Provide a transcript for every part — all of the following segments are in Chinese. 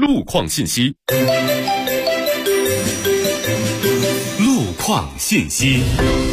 路况信息。路况信息。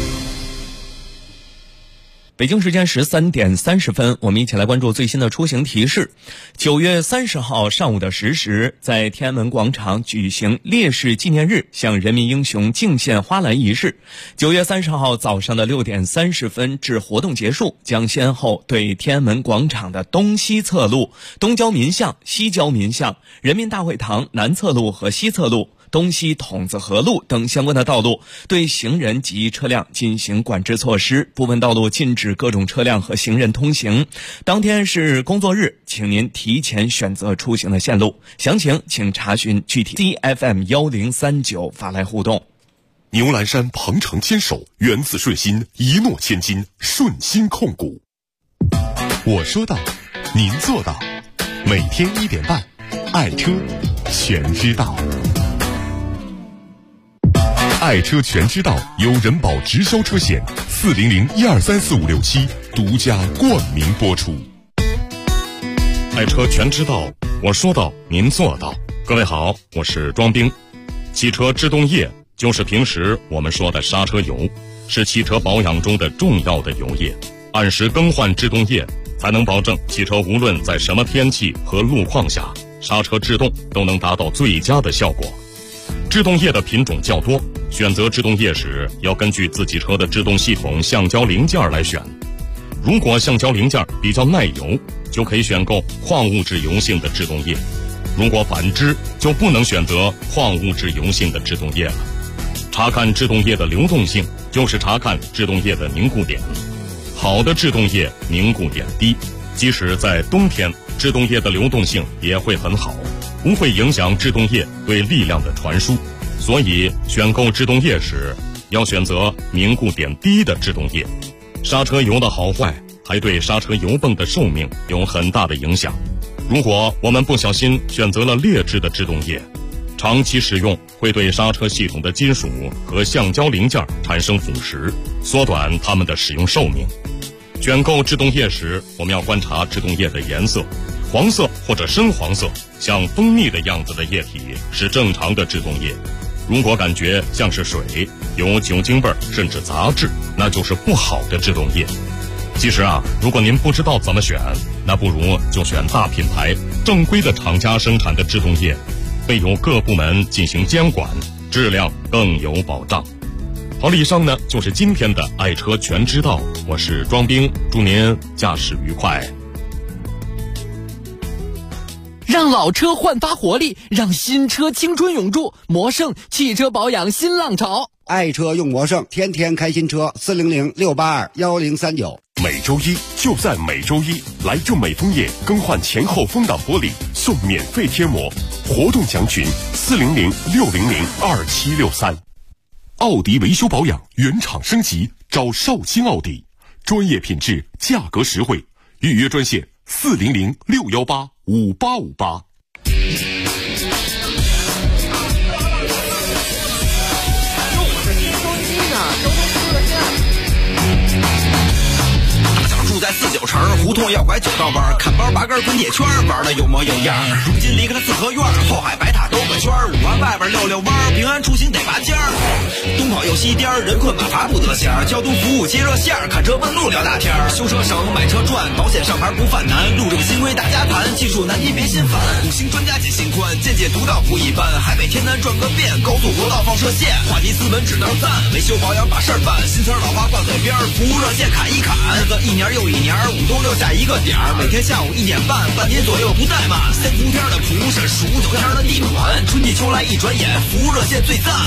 北京时间13点30分，我们一起来关注最新的出行提示。9月30号上午的10时，在天安门广场举行烈士纪念日向人民英雄敬献花篮仪式。9月30号早上的6点30分至活动结束，将先后对天安门广场的东西侧路、东交民巷、西交民巷、人民大会堂南侧路和西侧路、东西筒子河路等相关的道路对行人及车辆进行管制措施，部分道路禁止各种车辆和行人通行。当天是工作日，请您提前选择出行的线路，详情请查询具体 CFM1039 发来互动。 牛栏山鹏程牵手，源自顺心，一诺千金，顺心控股。我说到，您做到，每天1点半，爱车全知道。爱车全知道由人保直销车险400-1234567独家冠名播出。 爱车全知道，我说到您做到。各位好，我是庄兵。汽车制动液就是平时我们说的刹车油，是汽车保养中的重要的油液。按时更换制动液，才能保证汽车无论在什么天气和路况下，刹车制动都能达到最佳的效果。制动液的品种较多，选择制动液时要根据自己车的制动系统橡胶零件来选。如果橡胶零件比较耐油，就可以选购矿物质油性的制动液；如果反之，就不能选择矿物质油性的制动液了。查看制动液的流动性，就是查看制动液的凝固点。好的制动液凝固点低，即使在冬天，制动液的流动性也会很好，不会影响制动液对力量的传输。所以选购制动液时，要选择凝固点低的制动液。刹车油的好坏还对刹车油泵的寿命有很大的影响。如果我们不小心选择了劣质的制动液，长期使用会对刹车系统的金属和橡胶零件产生腐蚀，缩短它们的使用寿命。选购制动液时，我们要观察制动液的颜色，黄色或者深黄色，像蜂蜜的样子的液体是正常的制动液。如果感觉像是水，有酒精味甚至杂质，那就是不好的制动液。其实如果您不知道怎么选，那不如就选大品牌正规的厂家生产的制动液，备有各部门进行监管，质量更有保障。好了，以上呢就是今天的爱车全知道，我是庄兵，祝您驾驶愉快。 让老车焕发活力，让新车青春永驻。魔胜汽车保养新浪潮， 爱车用魔胜，天天开新车。400-682-1039。 每周一就在每周一，来就美枫叶更换前后风挡玻璃送免费贴膜，活动详询400-600-2763。奥迪维修保养原厂升级，找绍兴奥迪，专业品质，价格实惠，预约专线400-618-5858。 住在49城，胡同要拐9道弯，看包拔根滚铁圈，玩的有模有样。如今离开了四合院，后海白塔兜个圈，5环外边溜弯，平安出行得拔尖儿。东跑又西颠，人困马乏不得闲。交通服务接热线，看车问路聊大天。修车省，买车赚，保险上牌不犯难。路政新规大家谈，技术难题别心烦。5星专家解心宽，见解独到不一般。海北天南转个遍，高速国道放射线。话题资本只能赞，维修保养把事儿办。新词老话挂嘴边，服务热线砍一砍。一年又一年，5都留下一个点儿。每天下午1点半，半年左右不怠慢。3伏天的蒲是数9天的地暖，春季秋来一转眼，服务热线最赞。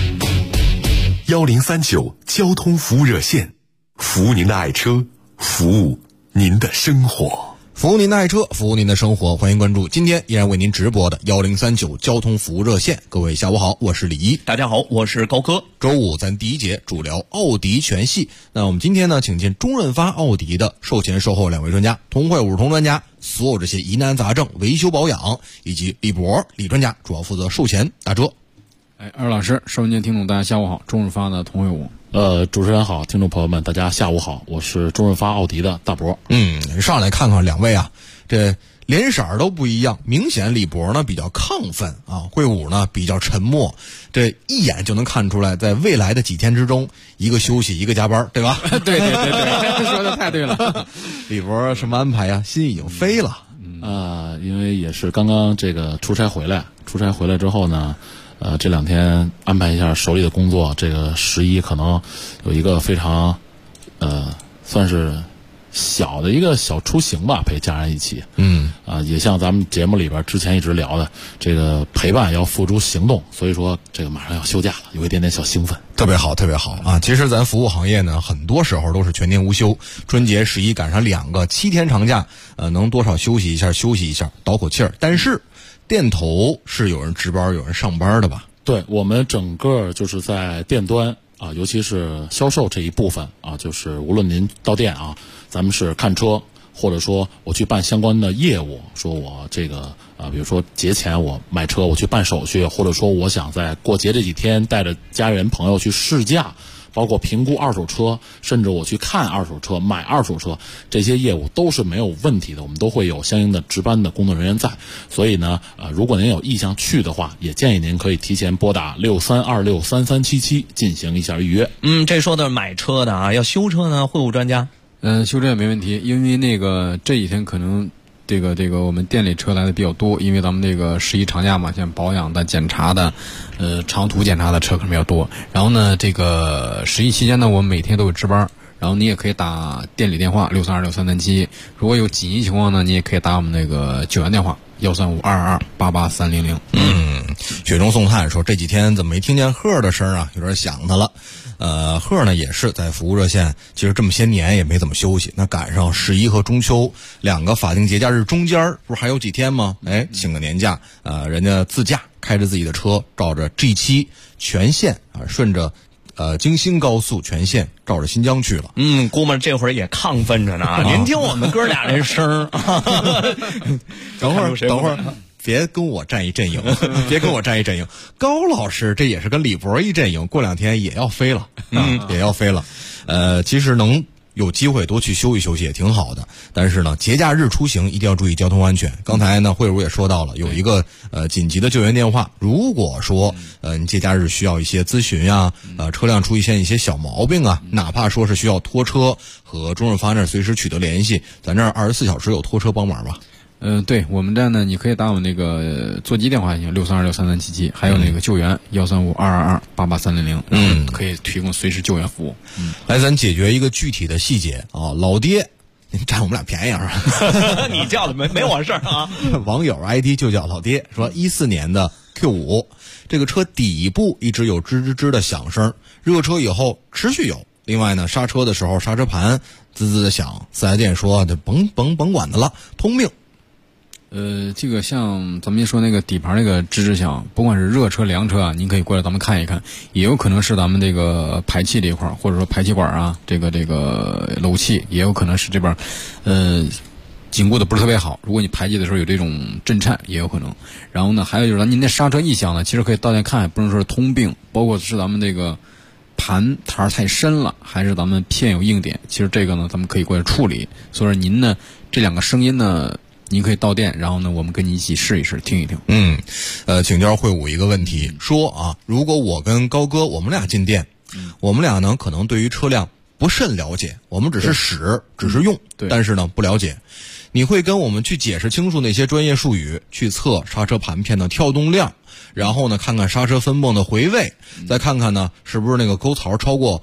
1039交通服务热线，服务您的爱车，服务您的生活。 服务您的爱车，服务您的生活，欢迎关注今天依然为您直播的1039交通服务热线。各位下午好，我是李一。 大家好，我是高科。 周五咱第一节主聊奥迪全系。那我们今天呢，请进中润发奥迪的售前售后2位专家，同会50通专家，所有这些疑难杂症、维修保养，以及李博李专家主要负责售前。大哲， 二老师，收音机听众大家下午好，中润发的同会武。 主持人好，听众朋友们大家下午好，我是中润发奥迪的大博。 上来看看2位啊，这连色儿都不一样，明显李博呢比较亢奋啊，会武呢比较沉默，这一眼就能看出来，在未来的几天之中，一个休息，一个加班，对吧？ 对，说的太对了。 李博什么安排呀？心已经飞了。 因为也是刚刚这个出差回来之后呢，这2天安排一下手里的工作，这个11可能有一个非常算是小的一个小出行吧，陪家人一起。也像咱们节目里边之前一直聊的，这个陪伴要付诸行动，所以说这个马上要休假了，有一点点小兴奋。 特别好，特别好啊！其实咱服务行业呢，很多时候都是全年无休，春节11赶上2个7天长假，能多少休息一下，倒口气儿。但是店头是有人值班，有人上班的吧？ 对，我们整个就是在店端啊，尤其是销售这一部分啊，就是无论您到店啊，咱们是看车，或者说我去办相关的业务，说我这个比如说节前我买车，我去办手续，或者说我想在过节这几天带着家人朋友去试驾，包括评估二手车，甚至我去看二手车、买二手车，这些业务都是没有问题的，我们都会有相应的值班的工作人员在。所以呢，如果您有意向去的话，也建议您可以提前拨打63263377进行一下预约。 这说的是买车的啊，要修车呢，会务专家。 修车也没问题，因为那个这几天可能这个我们店里车来的比较多，因为咱们这个11长假嘛，像保养的、检查的、长途检查的车可能比较多。然后呢，这个11期间呢，我们每天都有值班，然后你也可以打店里电话63263377，如果有紧急情况呢，你也可以打我们那个救援电话13522888300。 雪中送炭说这几天怎么没听见贺的声啊？有点想他了。贺呢也是在服务热线，其实这么些年也没怎么休息，那赶上11和中秋2个法定节假日中间不是还有几天吗？请个年假，人家自驾开着自己的车，照着 G7 全线顺着京新高速全线照着新疆去了。 估摸这会儿也亢奋着呢。您听我们哥俩人声等会儿别跟我站一阵营，高老师这也是跟李博一阵营，过2天也要飞了，也要飞了。其实能有机会多去休息也挺好的，但是呢，节假日出行一定要注意交通安全。刚才呢，慧茹也说到了，有一个紧急的救援电话，如果说你节假日需要一些咨询呀，车辆出现一些小毛病啊，哪怕说是需要拖车，和中润发那儿随时取得联系，咱这儿24小时有拖车帮忙吧。 对，我们这呢，你可以打我们那个座机电话也行，63263377，还有那个救援13522883000，可以提供随时救援服务。 来，咱解决一个具体的细节啊，老爹，您占我们俩便宜啊？ 你叫的没我事儿啊。 网友 ID 就叫老爹，说14年的 Q5，这个车底部一直有吱吱吱的响声，热车以后持续有。另外呢，刹车的时候刹车盘滋滋的响，4S店说这甭管它了，通病。 这个像咱们说那个底盘那个吱吱响，不管是热车凉车啊，您可以过来咱们看一看，也有可能是咱们这个排气这一块，或者说排气管啊，这个漏气，也有可能是这边紧固的不是特别好，如果你排气的时候有这种震颤也有可能。然后呢，还有就是您的刹车异响呢，其实可以到店看，不能说是通病，包括是咱们这个盘台太深了，还是咱们片有硬点，其实这个呢咱们可以过来处理。所以说您呢这2个声音呢，您可以到店，然后呢我们跟你一起试一试听一听。 请教慧武一个问题，说啊，如果我跟高哥我们俩进店，我们俩呢可能对于车辆不甚了解，我们只是用，但是呢不了解，你会跟我们去解释清楚那些专业术语，去测刹车盘片的跳动量，然后呢看看刹车分泵的回位，再看看呢是不是那个沟槽超过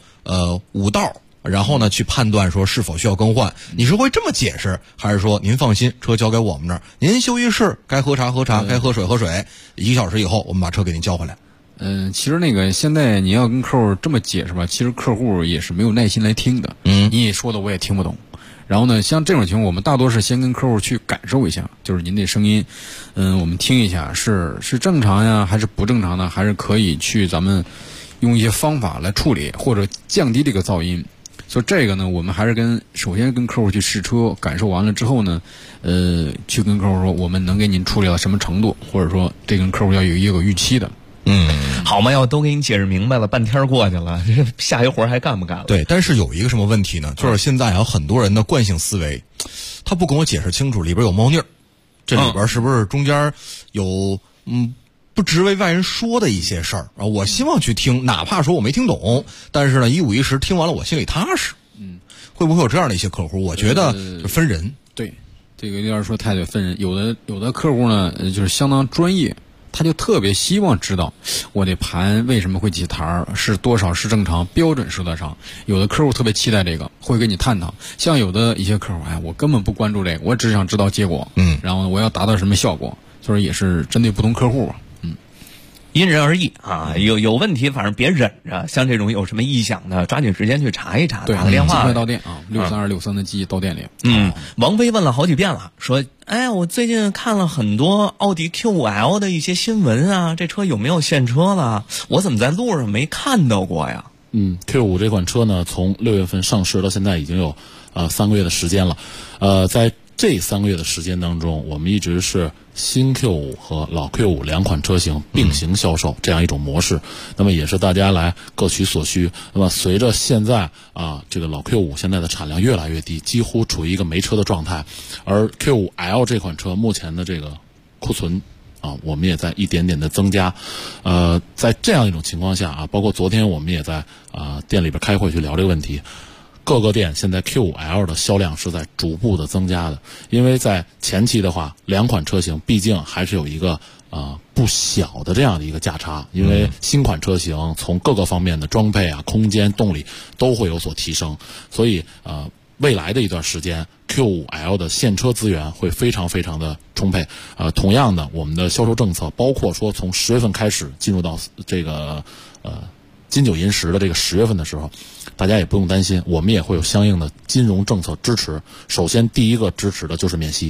5道，然后呢去判断说是否需要更换。你是会这么解释，还是说您放心，车交给我们这儿，您休息室该喝茶喝茶，该喝水喝水，1个小时以后我们把车给您交回来。 其实那个现在你要跟客户这么解释吧，其实客户也是没有耐心来听的。你也说的我也听不懂。然后呢，像这种情况，我们大多是先跟客户去感受一下，就是您的声音，我们听一下是正常呀，还是不正常呢？还是可以去咱们用一些方法来处理，或者降低这个噪音。所以这个呢，我们还是首先跟客户去试车，感受完了之后呢，去跟客户说我们能给您处理到什么程度，或者说这跟客户要有一个预期的。 好嘛，要都给你解释明白了，半天过去了，下一活还干不干了？ 对，但是有一个什么问题呢？就是现在有很多人的惯性思维，他不跟我解释清楚里边有猫腻儿， 这里边是不是中间有不值为外人说的一些事儿啊？我希望去听，哪怕说我没听懂，但是呢一五一十听完了我心里踏实。会不会有这样的一些客户？我觉得分人。 对，这个要是说太对，分人。有的客户呢，就是相当专业，他就特别希望知道我这盘为什么会起台，是多少是正常，标准是多少。有的客户特别期待这个，会跟你探讨。像有的一些客户，我根本不关注这个，我只想知道结果，然后我要达到什么效果，就是也是针对不同客户吧。 因人而异啊，有问题反正别忍着，像这种有什么异响的，抓紧时间去查一查，打个电话。 尽快到店啊，63263的记忆到店里。 王菲问了好几遍了，说我最近看了很多奥迪 Q5L 的一些新闻啊，这车有没有现车了？我怎么在路上没看到过呀 ？Q5 这款车呢，从6月份上市到现在已经有3个月的时间了。在这3个月的时间当中，我们一直是新 Q5 和老 Q5 两款车型并行销售这样一种模式。那么也是大家来各取所需。那么随着现在这个老 Q5 现在的产量越来越低，几乎处于一个没车的状态，而 Q5L 这款车目前的这个库存我们也在一点点的增加。在这样一种情况下包括昨天我们也在店里边开会去聊这个问题。各个店现在 Q5L 的销量是在逐步的增加的，因为在前期的话，两款车型毕竟还是有一个不小的这样的一个价差，因为新款车型从各个方面的装配空间、动力都会有所提升，所以未来的一段时间 Q5L 的现车资源会非常非常的充沛。同样的，我们的销售政策包括说从10月份开始进入到这个金九银十的这个10月份的时候，大家也不用担心，我们也会有相应的金融政策支持。首先第一个支持的就是免息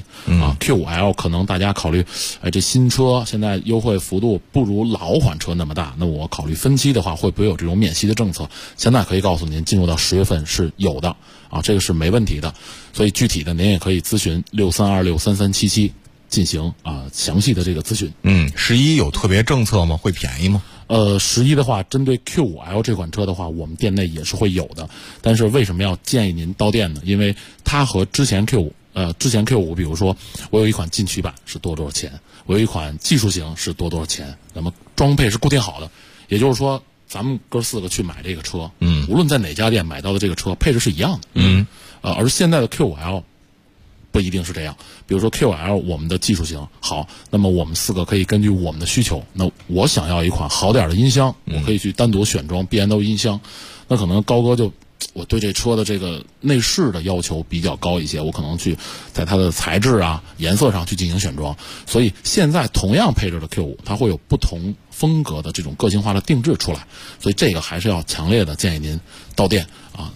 Q5L 可能大家考虑这新车现在优惠幅度不如老款车那么大，那我考虑分期的话会不会有这种免息的政策？现在可以告诉您，进入到10月份是有的这个是没问题的。所以具体的您也可以咨询63263377进行详细的这个咨询。 11有特别政策吗？会便宜吗 ？11的话，针对 Q5L 这款车的话，我们店内也是会有的。但是为什么要建议您到店呢？因为它和之前 Q5，比如说我有一款进取版是多少钱，我有一款技术型是多少钱，那么装配是固定好的，也就是说咱们哥4个去买这个车，无论在哪家店买到的这个车配置是一样的。而现在的 Q5L不一定是这样，比如说 Q5L 我们的技术型好，那么我们4个可以根据我们的需求，那我想要一款好点的音箱，我可以去单独选装 B&O 音箱。那可能高哥我对这车的这个内饰的要求比较高一些，我可能去在它的材质颜色上去进行选装。所以现在同样配置的 Q5 它会有不同风格的这种个性化的定制出来，所以这个还是要强烈的建议您到店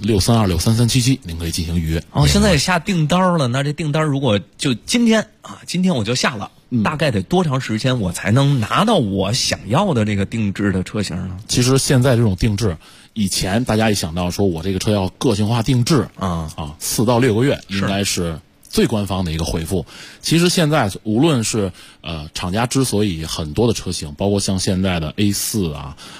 63263377您可以进行预约。 现在下订单了，那这订单如果就今天我就下了，大概得多长时间我才能拿到我想要的这个定制的车型呢？ 其实现在这种定制，以前大家一想到说我这个车要个性化定制4到6个月应该是最官方的一个回复。其实现在无论是厂家之所以很多的车型，包括像现在的 A4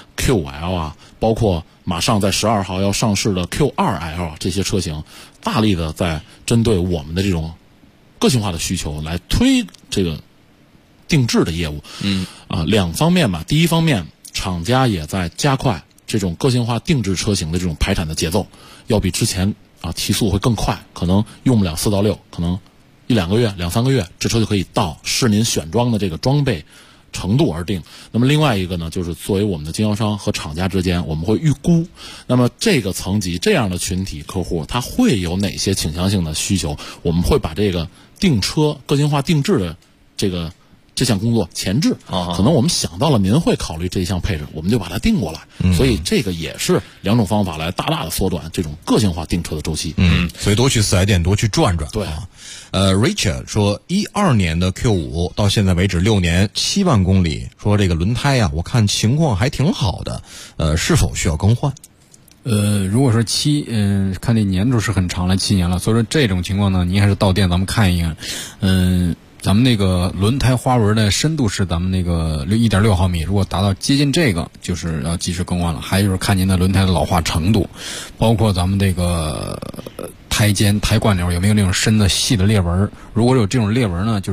Q5L 包括马上在12号要上市的 Q2L 这些车型，大力的在针对我们的这种个性化的需求来推这个定制的业务。两方面吧。第一方面，厂家也在加快这种个性化定制车型的这种排产的节奏，要比之前提速会更快，可能用不了4到6，可能1-2个月、2-3个月，这车就可以到，视您选装的这个装备程度而定。那么另外一个呢，就是作为我们的经销商和厂家之间，我们会预估，那么这个层级这样的群体客户，他会有哪些倾向性的需求，我们会把这个订车个性化定制的这项工作前置，可能我们想到了您会考虑这项配置，我们就把它定过来。所以这个也是2种方法来大大的缩短这种个性化订车的周期。 所以多去4S店，多去转转。 对 Richard 说12年的 Q5 到现在为止6年7万公里，说这个轮胎我看情况还挺好的，是否需要更换？ 如果说看这年数是很长了，7年了，所以说这种情况呢，您还是到店咱们看一看。咱们那个轮胎花纹的深度是咱们那个1.6毫米，如果达到接近这个，就是要及时更换了。还有就是看您的轮胎的老化程度，包括咱们这个胎尖、胎冠钮有没有那种深的细的裂纹。如果有这种裂纹呢，就是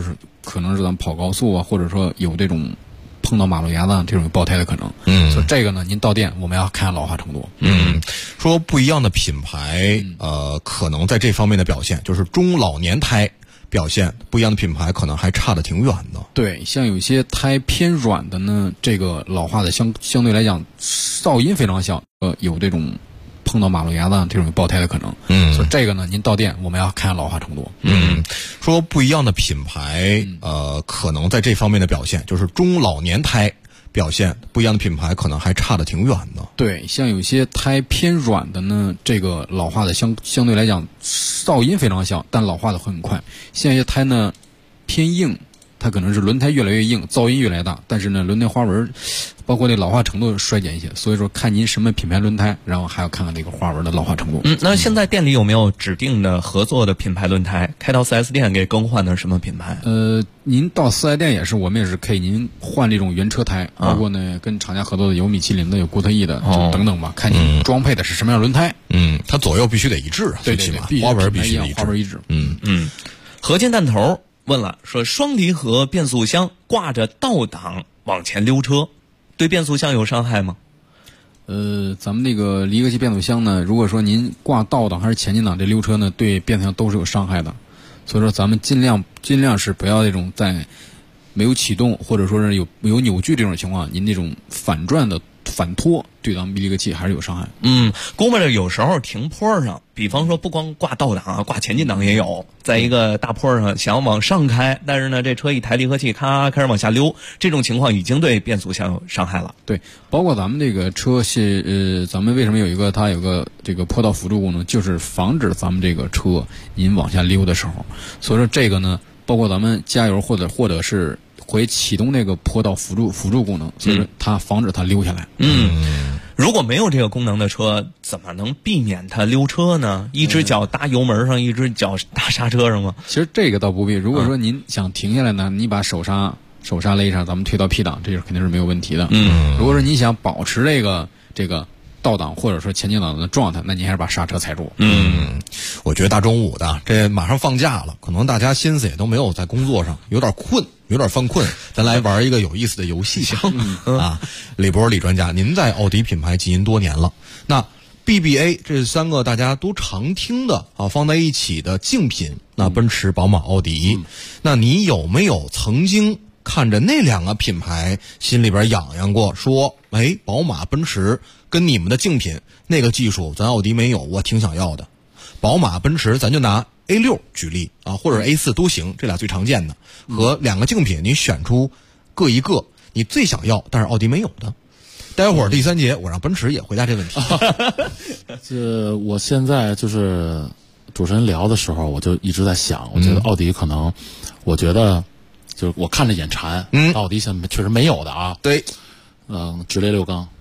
可能是咱们跑高速啊，或者说有这种碰到马路牙子这种爆胎的可能。所以这个呢，您到店我们要看老化程度。 说不一样的品牌，可能在这方面的表现，就是中老年胎表现不一样的品牌，可能还差得挺远的。 对，像有些胎偏软的呢，这个老化的相对来讲噪音非常小，有这种碰到马路牙子这种爆胎的可能。所以这个呢，您到店我们要看老化程度。 说不一样的品牌，可能在这方面的表现，就是中老年胎表现不一样的品牌，可能还差得挺远的。 对，像有些胎偏软的呢，这个老化的相对来讲噪音非常小，但老化的会很快。像一些胎呢偏硬，它可能是轮胎越来越硬，噪音越来越大，但是呢轮胎花纹包括这老化程度衰减一些。所以说看您什么品牌轮胎，然后还要看看这个花纹的老化程度。 那现在店里有没有指定的合作的品牌轮胎？开到 4S 店给更换的什么品牌？ 您到4S店也是，我们也是可以您换这种原车胎，包括呢跟厂家合作的有米其林的，有固特异的，等等吧，看您装配的是什么样的轮胎。 它左右必须得一致啊， 对， 最起码花纹必须一致。 花纹一致。 合金弹头问了，说双离合变速箱挂着倒档往前溜车，对变速箱有伤害吗？ 咱们那个离合器变速箱呢，如果说您挂倒档还是前进档这溜车呢，对变速箱都是有伤害的。所以说咱们尽量是不要那种在没有启动或者说是有扭矩这种情况，您那种反转的反拖对咱们离合器还是有伤害。 估摸着有时候停坡上，比方说不光挂倒档啊，挂前进档也有，在一个大坡上想往上开，但是呢这车一抬离合器咔开始往下溜，这种情况已经对变速箱有伤害了。 对，包括咱们这个车是咱们为什么它有个这个坡道辅助功能，就是防止咱们这个车您往下溜的时候。所以说这个呢，包括咱们加油或者是会启动那个坡道辅助功能，所以说它防止它溜下来。 如果没有这个功能的车，怎么能避免它溜车呢？一只脚搭油门上，一只脚搭刹车上吗？ 其实这个倒不必。如果说您想停下来呢，你把手刹勒上，咱们推到 P 档，这是肯定是没有问题的。如果说你想保持这个倒档或者说前进档的状态，那你还是把刹车踩住。 我觉得大中午的这马上放假了，可能大家心思也都没有在工作上，有点困，有点犯困，咱来玩一个有意思的游戏啊！李博李专家，您在奥迪品牌经营多年了，那 BBA 这三个大家都常听的啊，放在一起的竞品，那奔驰、宝马、奥迪，那你有没有曾经看着那两个品牌心里边痒痒过，说宝马、奔驰跟你们的竞品那个技术咱奥迪没有，我挺想要的。宝马、奔驰咱就拿 A6 举例啊，或者 A4 都行，这俩最常见的。和两个竞品你选出各一个你最想要但是奥迪没有的。待会儿第三节我让奔驰也回答这问题。 我现在就是主持人聊的时候，我就一直在想，我觉得奥迪可能，我觉得就是我看着眼馋，奥迪现在确实没有的啊。 对， 直列六缸，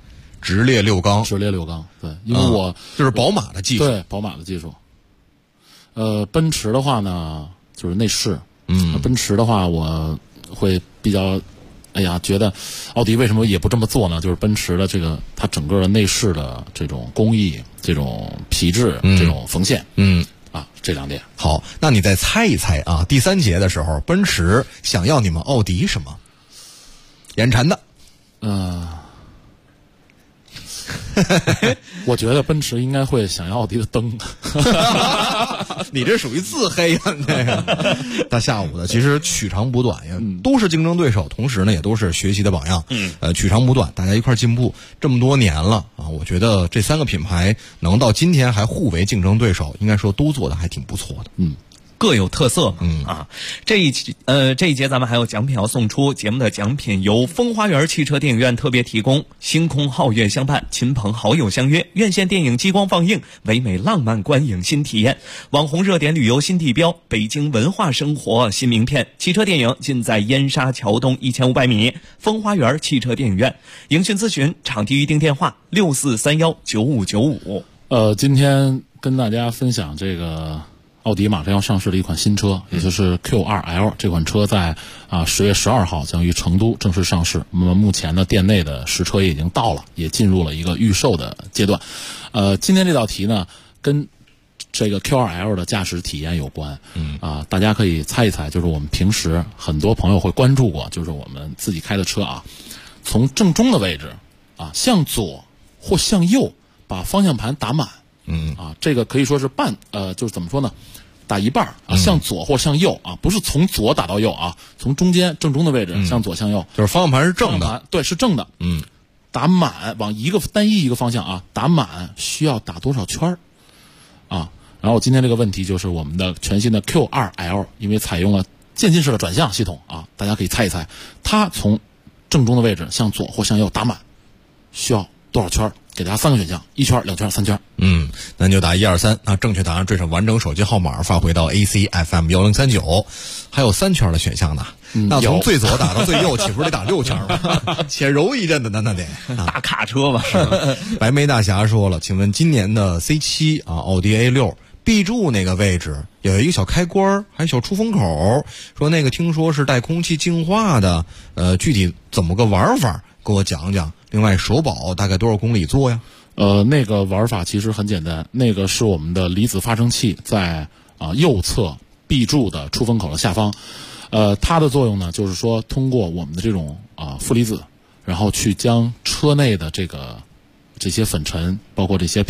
对，因为我就是宝马的技术， 对，宝马的技术。奔驰的话呢，就是内饰，奔驰的话我会比较，觉得奥迪为什么也不这么做呢？就是奔驰的这个它整个的内饰的这种工艺、这种皮质、这种缝线，这两点。 好，那你再猜一猜啊，第三节的时候，奔驰想要你们奥迪什么？眼馋的， 我觉得奔驰应该会想要奥迪的灯。 你这属于自黑呀，这个大下午的，其实取长补短呀，都是竞争对手，同时呢也都是学习的榜样。取长补短，大家一块进步这么多年了啊，我觉得这三个品牌能到今天还互为竞争对手，应该说都做的还挺不错的。 各有特色嘛。这一节咱们还有奖品要送出，节目的奖品由风花园汽车电影院特别提供，星空皓月相伴，亲朋好友相约，院线电影激光放映，唯美浪漫观影新体验，网红热点旅游新地标，北京文化生活新名片，汽车电影尽在燕莎桥东1500米风花园汽车电影院。营讯咨询场地预订电话64319595。 今天跟大家分享这个奥迪马上要上市的一款新车，也就是 Q2L 这款车在10月12号将于成都正式上市。那么目前呢，店内的实车也已经到了，也进入了一个预售的阶段。今天这道题呢，跟这个 Q2L 的驾驶体验有关。大家可以猜一猜，就是我们平时很多朋友会关注过，就是我们自己开的车啊，从正中的位置啊向左或向右把方向盘打满。这个可以说是就是怎么说呢？打一半啊，向左或向右啊，不是从左打到右啊，从中间正中的位置向左向右， 就是方向盘是正的， 对，是正的。打满往单一一个方向啊，打满需要打多少圈啊？然后今天这个问题就是我们的全新的 Q2L， 因为采用了渐进式的转向系统啊，大家可以猜一猜，它从正中的位置向左或向右打满需要多少圈？给大家3个选项，1圈、2圈、3圈。 那你就打123，那正确答案缀上完整手机号码发回到 ACFM1039，还有3圈的选项呢。那从最左打到最右，岂不是得打6圈吗？且揉一阵的那得大卡车吧。 白眉大侠说了，请问今年的 C7啊，奥迪 A6 B 柱那个位置有一个小开关，还有小出风口，说那个听说是带空气净化的，具体怎么个玩法？给我讲讲。另外，首保大概多少公里做呀？ 那个玩法其实很简单，那个是我们的离子发生器在右侧 B 柱的出风口的下方。它的作用呢，就是说通过我们的这种负离子，然后去将车内的这些粉尘，包括这些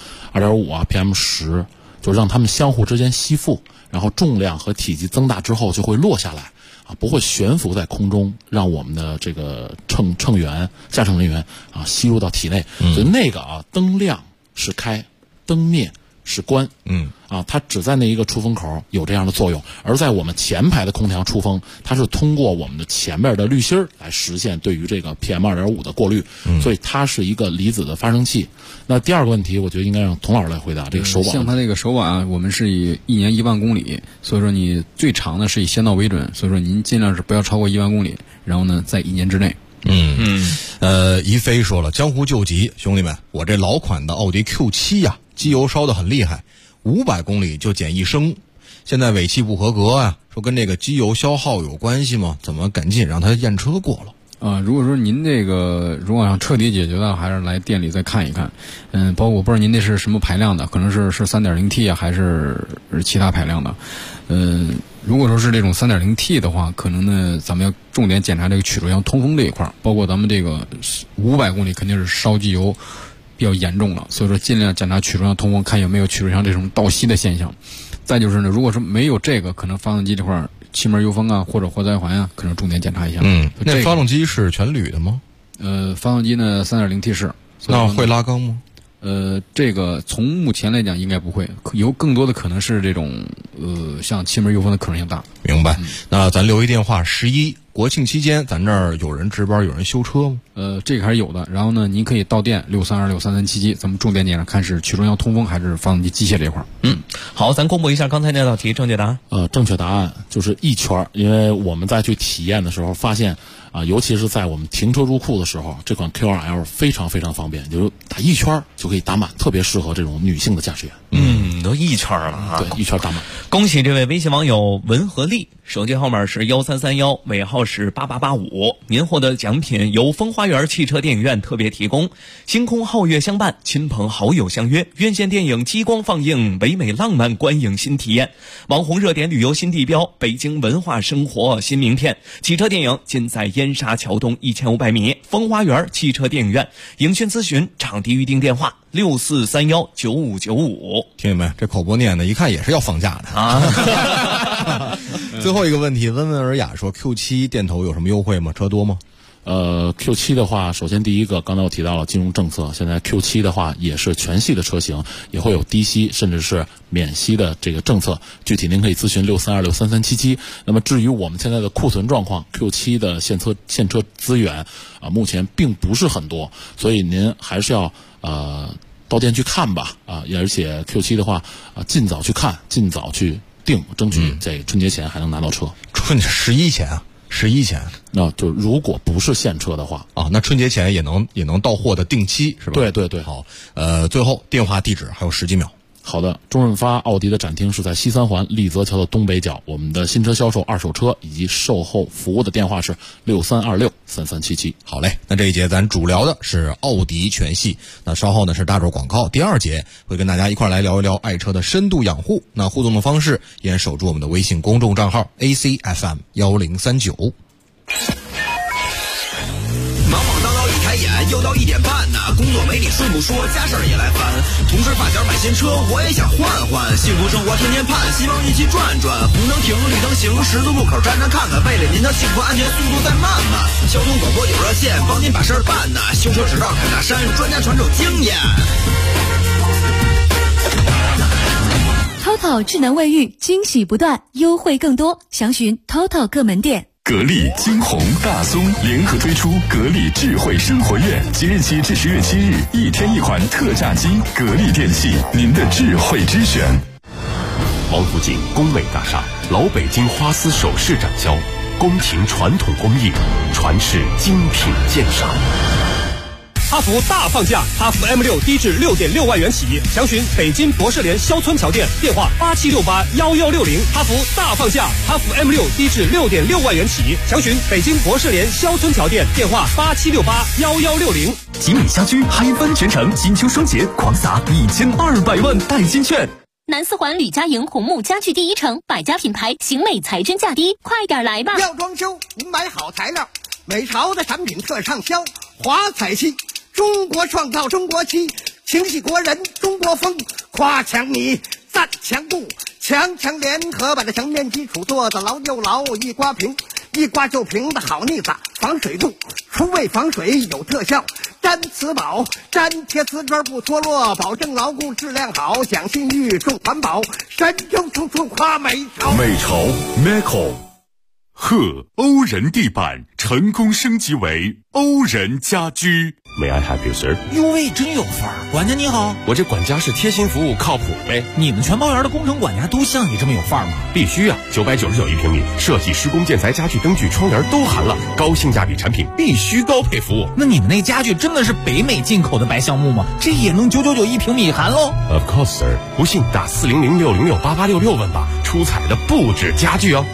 PM2.5 啊 PM10，就让它们相互之间吸附，然后重量和体积增大之后就会落下来。不会悬浮在空中，让我们的这个乘员、驾乘人员吸入到体内。所以那个灯亮是开，灯灭是关。它只在那一个出风口有这样的作用，而在我们前排的空调出风，它是通过我们的前面的滤芯来实现对于这个 PM2.5 的过滤。所以它是一个离子的发生器。那第二个问题，我觉得应该让童老师来回答这个首保。 像它这个首保我们是以1年1万公里，所以说你最长的是以先到为准，所以说您尽量是不要超过1万公里，然后呢在1年之内。 一飞说了，江湖救急，兄弟们，我这老款的奥迪 Q7 呀，机油烧得很厉害，500公里就减1升，现在尾气不合格啊，说跟这个机油消耗有关系吗？怎么赶紧让他验车过了？ 如果说您这个如果想彻底解决的，还是来店里再看一看。包括我不知道您那是什么排量的，可能是 3.0T 啊，还是其他排量的。如果说是这种 3.0T 的话，可能呢咱们要重点检查这个曲轴箱通风这一块，包括咱们这个500公里肯定是烧机油比较严重了，所以说尽量检查曲轴箱通风，看有没有曲轴箱这种倒吸的现象。再就是呢，如果说没有这个，可能发动机这块气门油封啊或者活塞环啊，可能重点检查一下。 那发动机是全铝的吗？ 发动机呢 3.0T 是。 那会拉缸吗？ 这个从目前来讲应该不会，有更多的可能是这种像气门油封的可能性大。 明白。那咱留一电话11，国庆期间咱这儿有人值班有人修车吗？ 这个还是有的。然后呢，您可以到店632633777，咱们重点检查看是曲轴箱通风还是发动机机械这一块。 好，咱公布一下刚才那道题正确答案。 正确答案就是1圈，因为我们在去体验的时候发现尤其是在我们停车入库的时候，这款 Q2L 非常非常方便，就是打1圈就可以打满，特别适合这种女性的驾驶员。 都1圈了啊！ 对，1圈打满。 恭喜这位微信网友文和丽，手机号码是1331，尾号是8885。您获得奖品由风花园汽车电影院特别提供，星空皓月相伴，亲朋好友相约，院线电影激光放映，唯美浪漫观影新体验，网红热点旅游新地标，北京文化生活新名片。汽车电影尽在燕莎桥东1500米风花园汽车电影院。影讯咨询场地预订电话64319595。 听见没？这口播念的，一看也是要放假的啊。最后一个问题，温文尔雅说 Q7 店头有什么优惠吗？车多吗 ？Q7 的话，首先第一个，刚才我提到了金融政策，现在 Q7 的话也是全系的车型也会有低息甚至是免息的这个政策，具体您可以咨询632633777。那么至于我们现在的库存状况， Q7 的现车资源目前并不是很多，所以您还是要到店去看吧而且 Q7 的话尽早去看，尽早去订，争取在春节前还能拿到车。 11前啊，11前， 那就如果不是现车的话那春节前也能到货的定期是吧？ 对对对。 好，最后电话地址还有10几秒。 好的，中润发奥迪的展厅是在西三环立泽桥的东北角。我们的新车销售、二手车以及售后服务的电话是63263377。 好嘞，那这一节咱主聊的是奥迪全系，那稍后呢是大众广告，第二节会跟大家一块来聊一聊爱车的深度养护。那互动的方式依然守住我们的微信公众账号 ACFM1039。 忙忙叨叨一抬眼，又到1点半呐，工作没你顺不说，家事儿也来烦。同事发小买新车，我也想换换，幸福生活天天盼，希望一起转转。红灯停，绿灯行，十字路口站站看看，为了您的幸福安全，速度再慢慢。交通广播有热线，帮您把事儿办呐。修车指导看大山，专家传授经验。 TOTO 智能卫浴，惊喜不断，优惠更多，详询 TOTO 各门店。 格力、金鸿、大松联合推出格力智慧生活院，即日起至10月7日，1天1款特价机。格力电器，您的智慧之选。 王府井工美大厦老北京花丝首饰展销，宫廷传统工艺，传世精品鉴赏。 哈弗大放价，哈弗 M6 低至6.6万元起，详询北京博士联肖村桥店，电话87681160。哈弗大放价，哈弗 M6 低至6.6万元起，详询北京博士联肖村桥店，电话87681160。 吉米家居嗨翻全城，金秋双节狂撒1200万代金券。 南四环吕家营红木家具第一城，百家品牌，型美才真价低，快点来吧！ 要装修，您买好材料，美潮的产品特畅销，华彩漆。中国创造中国漆，情系国人中国风，夸墙米赞墙布，墙联合把这墙面基础做得牢又牢，一刮平一刮就平的好腻子，防水度除味防水有特效，粘瓷宝粘贴瓷砖不脱落，保证牢固质量好，讲信誉重环保，神州处处夸美潮。 美潮 Meco。贺欧人地板成功升级为欧人家居。 May I help you, sir？ 哟喂，真有范儿！管家你好， 我这管家是贴心服务，靠谱呗。 你们全包园的工程管家都像你这么有范儿吗？ 必须啊！999一平米，设计、施工、建材、家具、灯具、窗帘都含了，高性价比产品必须高配服务。 那你们那家具真的是北美进口的白橡木吗？这也能999一平米含喽 ？Of course, sir。不信打400-606-8866问吧，出彩的不止家具哦。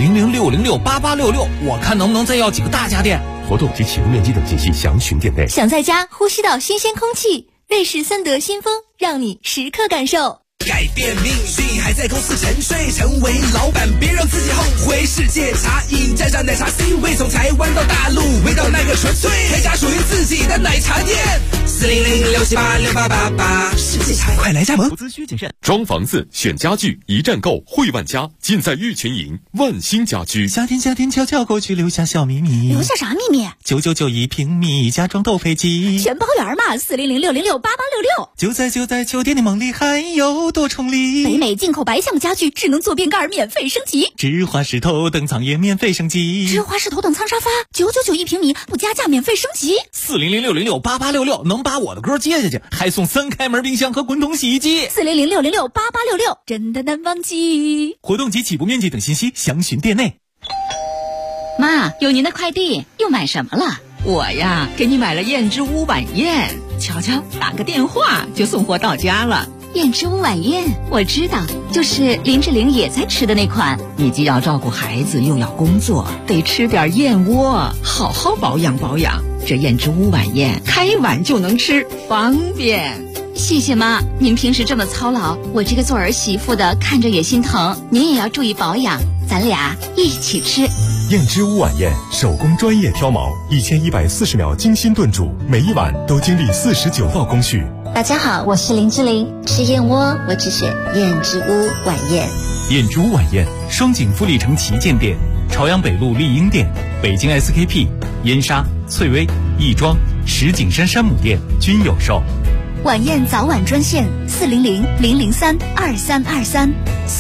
400-606-8866，我看能不能再要几个大家电。 活动及启动面积等信息详询店内。 想在家呼吸到新鲜空气，瑞士森德新风让你时刻感受。 改变命运，还在公司沉睡，成为老板别让自己后悔。世界茶饮加上奶茶 C 位，从台湾到大陆，味道那个纯粹，开家属于自己的奶茶店。400-678-6888，世界茶快来加盟， 投资需谨慎。装房子选家具，一站购汇万家，尽在玉群营万兴家居。 夏天悄悄过去，留下小秘密。 留下啥秘密 ？999一平米，家装都飞机， 全包圆嘛。400-606-8866， 就在酒店的梦里，还有多重礼。 北美进口白橡木家具，智能坐便盖免费升级， 芝华士头等舱也免费升级， 芝华士头等舱沙发999一平米，不加价免费升级。 400-606-8866，能把我的歌接下去，还送3开门冰箱和滚筒洗衣机。 400-606-8866，真的难忘记。 活动及起步面积等信息详询店内。 妈，有您的快递，又买什么了？我呀，给你买了燕之屋晚宴，瞧瞧，打个电话就送货到家了。 燕之屋晚宴，我知道，就是林志玲也在吃的那款。 你既要照顾孩子，又要工作，得吃点燕窝，好好保养保养。这燕之屋晚宴，开碗就能吃，方便。 谢谢妈，您平时这么操劳，我这个做儿媳妇的看着也心疼。您也要注意保养，咱俩一起吃。 燕之屋晚宴，手工专业挑毛，1140秒精心炖煮，每一碗都经历49道工序。 大家好，我是林志玲，吃燕窝我只选燕之屋晚宴。 燕之屋晚宴，双井富力城旗舰店、朝阳北路丽婴店、北京 SKP、燕莎、翠微、亦庄、石景山山姆店均有售。 晚宴早晚专线400-003-2323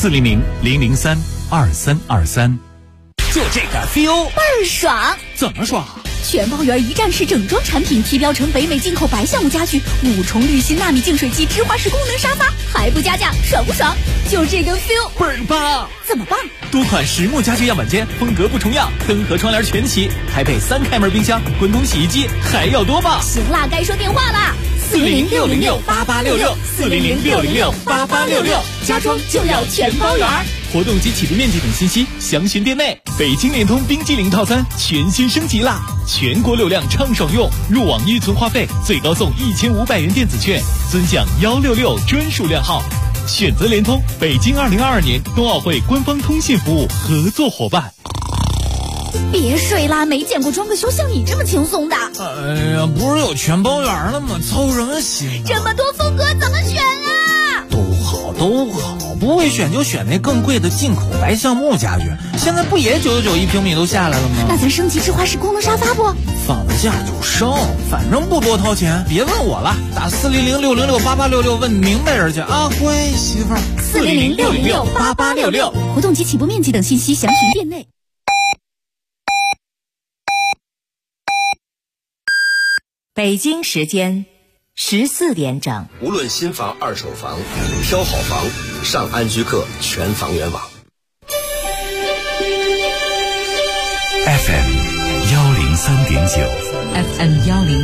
400-003-2323。就这个 feel 倍儿爽。 怎么爽？ 全包圆一站式整装产品，提标成北美进口白橡木家具，5重滤芯纳米净水机，芝华士功能沙发，还不加价，爽不爽？就这个 feel 倍儿棒。 怎么棒？ 多款实木家具样板间，风格不重样，灯和窗帘全齐，还配3开门冰箱、滚筒洗衣机，还要多棒？ 行啦，该说电话啦 400-606-8866，400-606-8866，家装就要全包圆。活动及起步面积等信息详询店内。北京联通冰激凌套餐全新升级啦，全国流量畅爽用，入网预存话费最高送1500元电子券，尊享166专属靓号。选择联通，北京2022年冬奥会官方通信服务合作伙伴。 别睡啦，没见过装个修像你这么轻松的。 哎呀，不是有全包圆了吗？操什么心啊？ 这么多风格怎么选啊？ 都好，不会选就选那更贵的进口白橡木家具，现在不也999一平米都下来了吗？ 那咱升级智化式功能沙发不？ 放了假就升，反正不多掏钱。别问我了，打400-606-8866问明白人去啊，乖媳妇儿。 400-606-8866，活动及起步面积等信息详询店内。 北京时间14点整。 无论新房、二手房，挑好房，上安居客全房源网。 FM 103.9 FM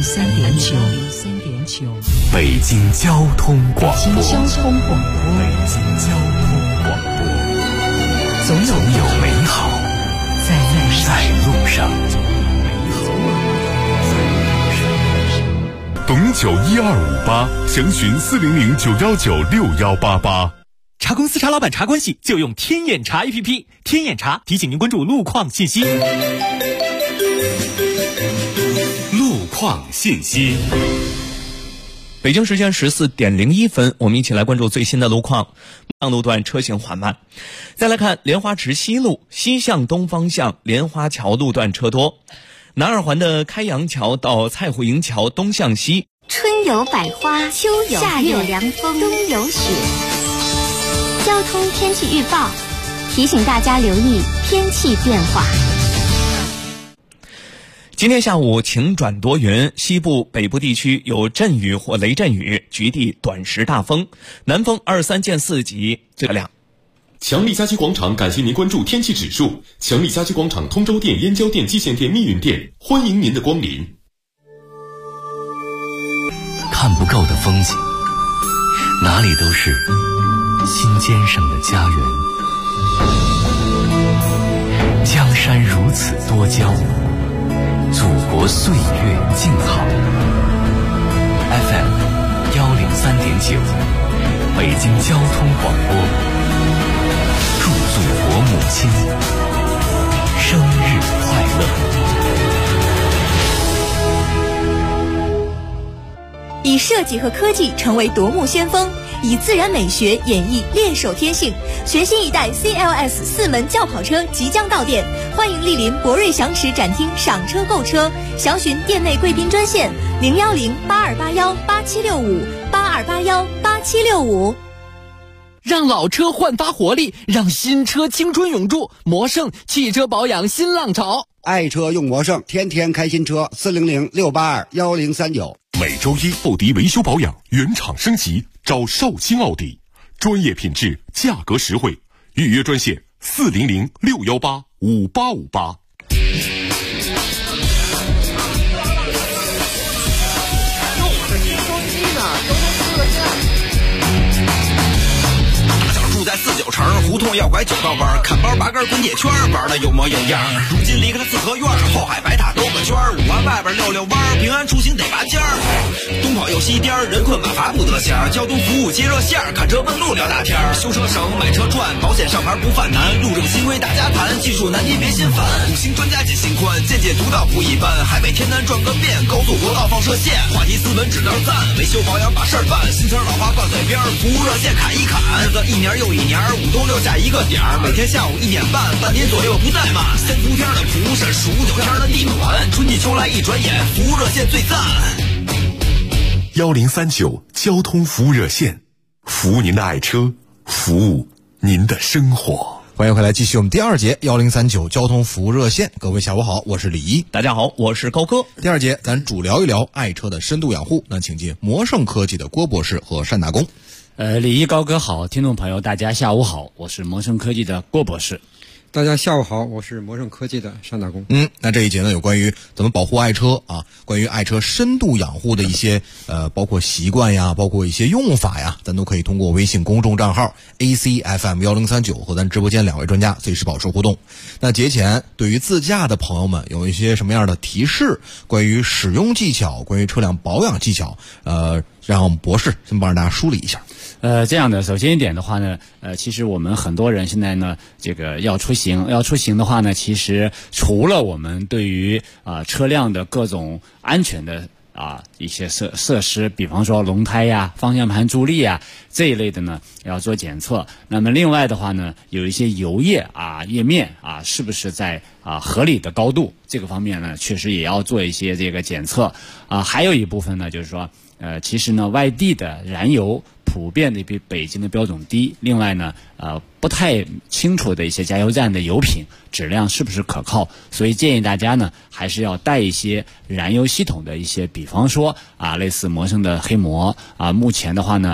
103.9， 北京交通广播。 北京交通广播，总有美好在路上。董91258，详询400-919-6188。 茶公司茶老板茶关系就用天眼查 APP， 天眼查提醒您关注路况信息。 路况信息。 北京时间14点01分，我们一起来关注最新的路况。上路段车行缓慢。再来看莲花池西路西向东方向莲花桥路段车多。南二环的开阳桥到蔡户营桥东向西， 春有百花，秋有夏有凉风，冬有雪。交通天气预报提醒大家留意天气变化。 今天下午晴转多云，西部、北部地区有阵雨或雷阵雨，局地短时大风，南风23见4级，最亮。 强力家居广场感谢您关注天气指数。强力家居广场通州店、燕郊店、蓟县店、密云店，欢迎您的光临。 看不够的风景，哪里都是心尖上的家园。江山如此多娇，祖国岁月静好。FM 103.9，北京交通广播。祝祖国母亲生日快乐！ 以设计和科技成为夺目先锋，以自然美学演绎猎手天性。全新一代 CLS 4门轿跑车即将到店，欢迎莅临博瑞祥驰展厅赏车购车，详询店内贵宾专线010-8281-8765，8281-8765。 让老车焕发活力，让新车青春永驻。魔胜汽车保养新浪潮， 爱车用魔胜，天天开新车。400-682-1039。 每周一奥迪维修保养原厂升级，找绍兴奥迪，专业品质，价格实惠，预约专线400-618-5858。 住在49城，胡同要拐9道弯，看包拔根滚铁圈，玩的有模有样。如今离开了四合院，后海白塔兜个圈，5环外边溜溜弯，平安出行得拔尖儿。东跑又西颠，人困马乏不得闲，交通服务接热线，看车问路聊大天，修车省买车赚，保险上牌不犯难，路政新规大家谈，技术难题别心烦，五星专家解心宽，见解独到不一般，海北天南转个遍，高速国道放射线，话题斯文指标赞，维修保养把事儿办，新车老花挂嘴边，服务热线砍一砍，日子一年又一年，5冬6夏一个点儿，每天下午1点半，半年左右不怠慢，3伏天的蒲是数9天的地暖，春季秋来一转眼，服务热线最赞。 1039交通服务热线，服务您的爱车，服务您的生活。 欢迎回来，继续我们第二节1039交通服务热线。各位下午好，我是李一。 大家好，我是高哥。 第二节咱主聊一聊爱车的深度养护，那请进魔胜科技的郭博士和单大工。 李一高哥好，听众朋友大家下午好，我是魔胜科技的郭博士。 大家下午好，我是魔盛科技的单大工。 那这一节呢，有关于怎么保护爱车啊，关于爱车深度养护的一些包括习惯呀，包括一些用法呀，咱都可以通过微信公众账号 ACFM1039和咱直播间2位专家随时保持互动。那节前对于自驾的朋友们有一些什么样的提示？关于使用技巧，关于车辆保养技巧，让我们博士先帮大家梳理一下。 这样的，首先一点的话呢，其实我们很多人现在呢，这个要出行的话呢，其实除了我们对于车辆的各种安全的一些设施，比方说轮胎呀、方向盘助力呀这一类的呢，要做检测。那么另外的话呢，有一些油液液面是不是在合理的高度，这个方面呢，确实也要做一些这个检测。还有一部分呢，就是说其实呢，外地的燃油普遍的比北京的标准低。另外呢，不太清楚的一些加油站的油品质量是不是可靠，所以建议大家呢，还是要带一些燃油系统的一些，比方说类似魔盛的黑魔目前的话呢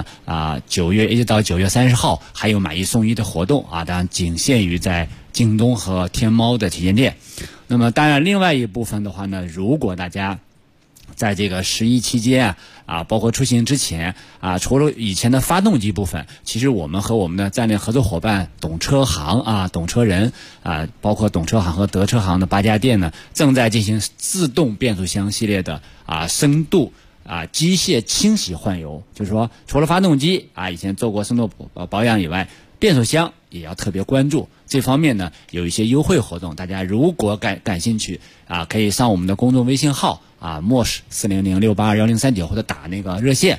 9月一直到9月30号还有买1送1的活动当然仅限于在京东和天猫的旗舰店。那么当然另外一部分的话呢，如果大家在这个11期间包括出行之前除了以前的发动机部分，其实我们和我们的战略合作伙伴懂车行懂车人包括懂车行和德车行的8家店呢，正在进行自动变速箱系列的深度机械清洗换油。就是说除了发动机以前做过深度保养以外，变速箱也要特别关注。这方面呢，有一些优惠活动，大家如果感兴趣可以上我们的公众微信号MOSH 400-682-1039，或者打那个热线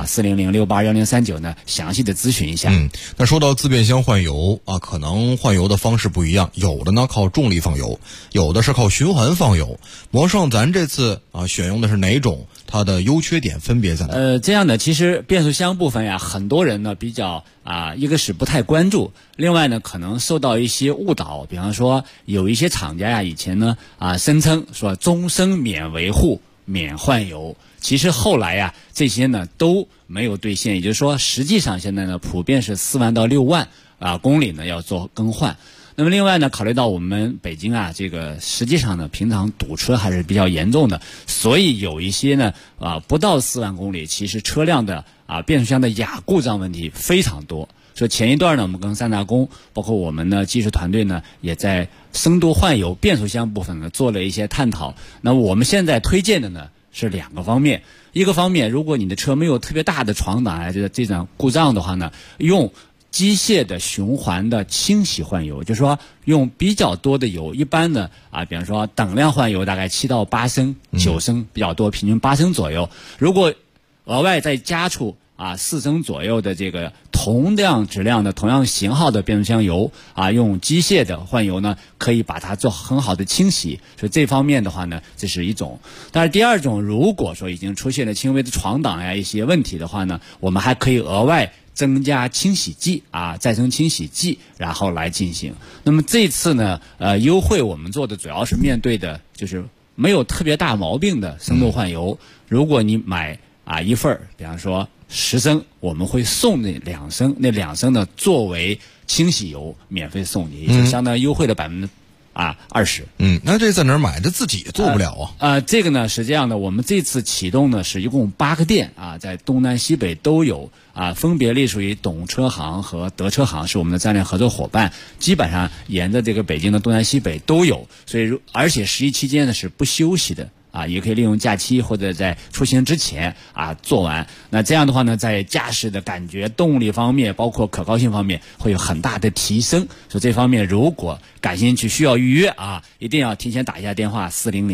400-682-1039呢，详细的咨询一下。 那说到自变箱换油可能换油的方式不一样，有的呢靠重力放油，有的是靠循环放油。魔盛咱这次选用的是哪种？它的优缺点分别在哪？ 这样的，其实变速箱部分很多人呢比较一个是不太关注，另外呢可能受到一些误导。比方说有一些厂家以前呢声称说终身免维护、免换油，其实后来这些呢都没有兑现。也就是说，实际上现在呢普遍是4万到6万公里呢要做更换。那么另外呢，考虑到我们北京这个实际上呢平常堵车还是比较严重的，所以有一些呢不到4万公里，其实车辆的变速箱的亚故障问题非常多。所以前一段呢，我们跟单大工包括我们的技术团队呢，也在深度换油变速箱部分呢做了一些探讨。那我们现在推荐的呢是2个方面。一个方面，如果你的车没有特别大的闯挡这种故障的话呢，用机械的循环的清洗换油，就是说用比较多的油，一般的比方说等量换油大概7到8升，9升比较多，平均8升左右。如果额外再加出4升左右的这个同样质量的同样型号的变速箱油用机械的换油呢，可以把它做很好的清洗。所以这方面的话呢，这是一种。但是第二种，如果说已经出现了轻微的闯挡一些问题的话呢，我们还可以额外增加清洗剂再生清洗剂，然后来进行。那么这次呢优惠我们做的主要是面对的就是没有特别大毛病的深度换油。如果你买一份比方说10升，我们会送那2升，那2升呢作为清洗油免费送你，也就相当于优惠的20%。 那这在哪儿买？这自己做不了这个呢是这样的，我们这次启动呢是一共8个店在东南西北都有分别隶属于懂车行和德车行，是我们的战略合作伙伴，基本上沿着这个北京的东南西北都有。所以而且11期间呢是不休息的也可以利用假期或者在出行之前做完。那这样的话呢，在驾驶的感觉、动力方面，包括可靠性方面，会有很大的提升。所以这方面如果感兴趣需要预约一定要提前打一下电话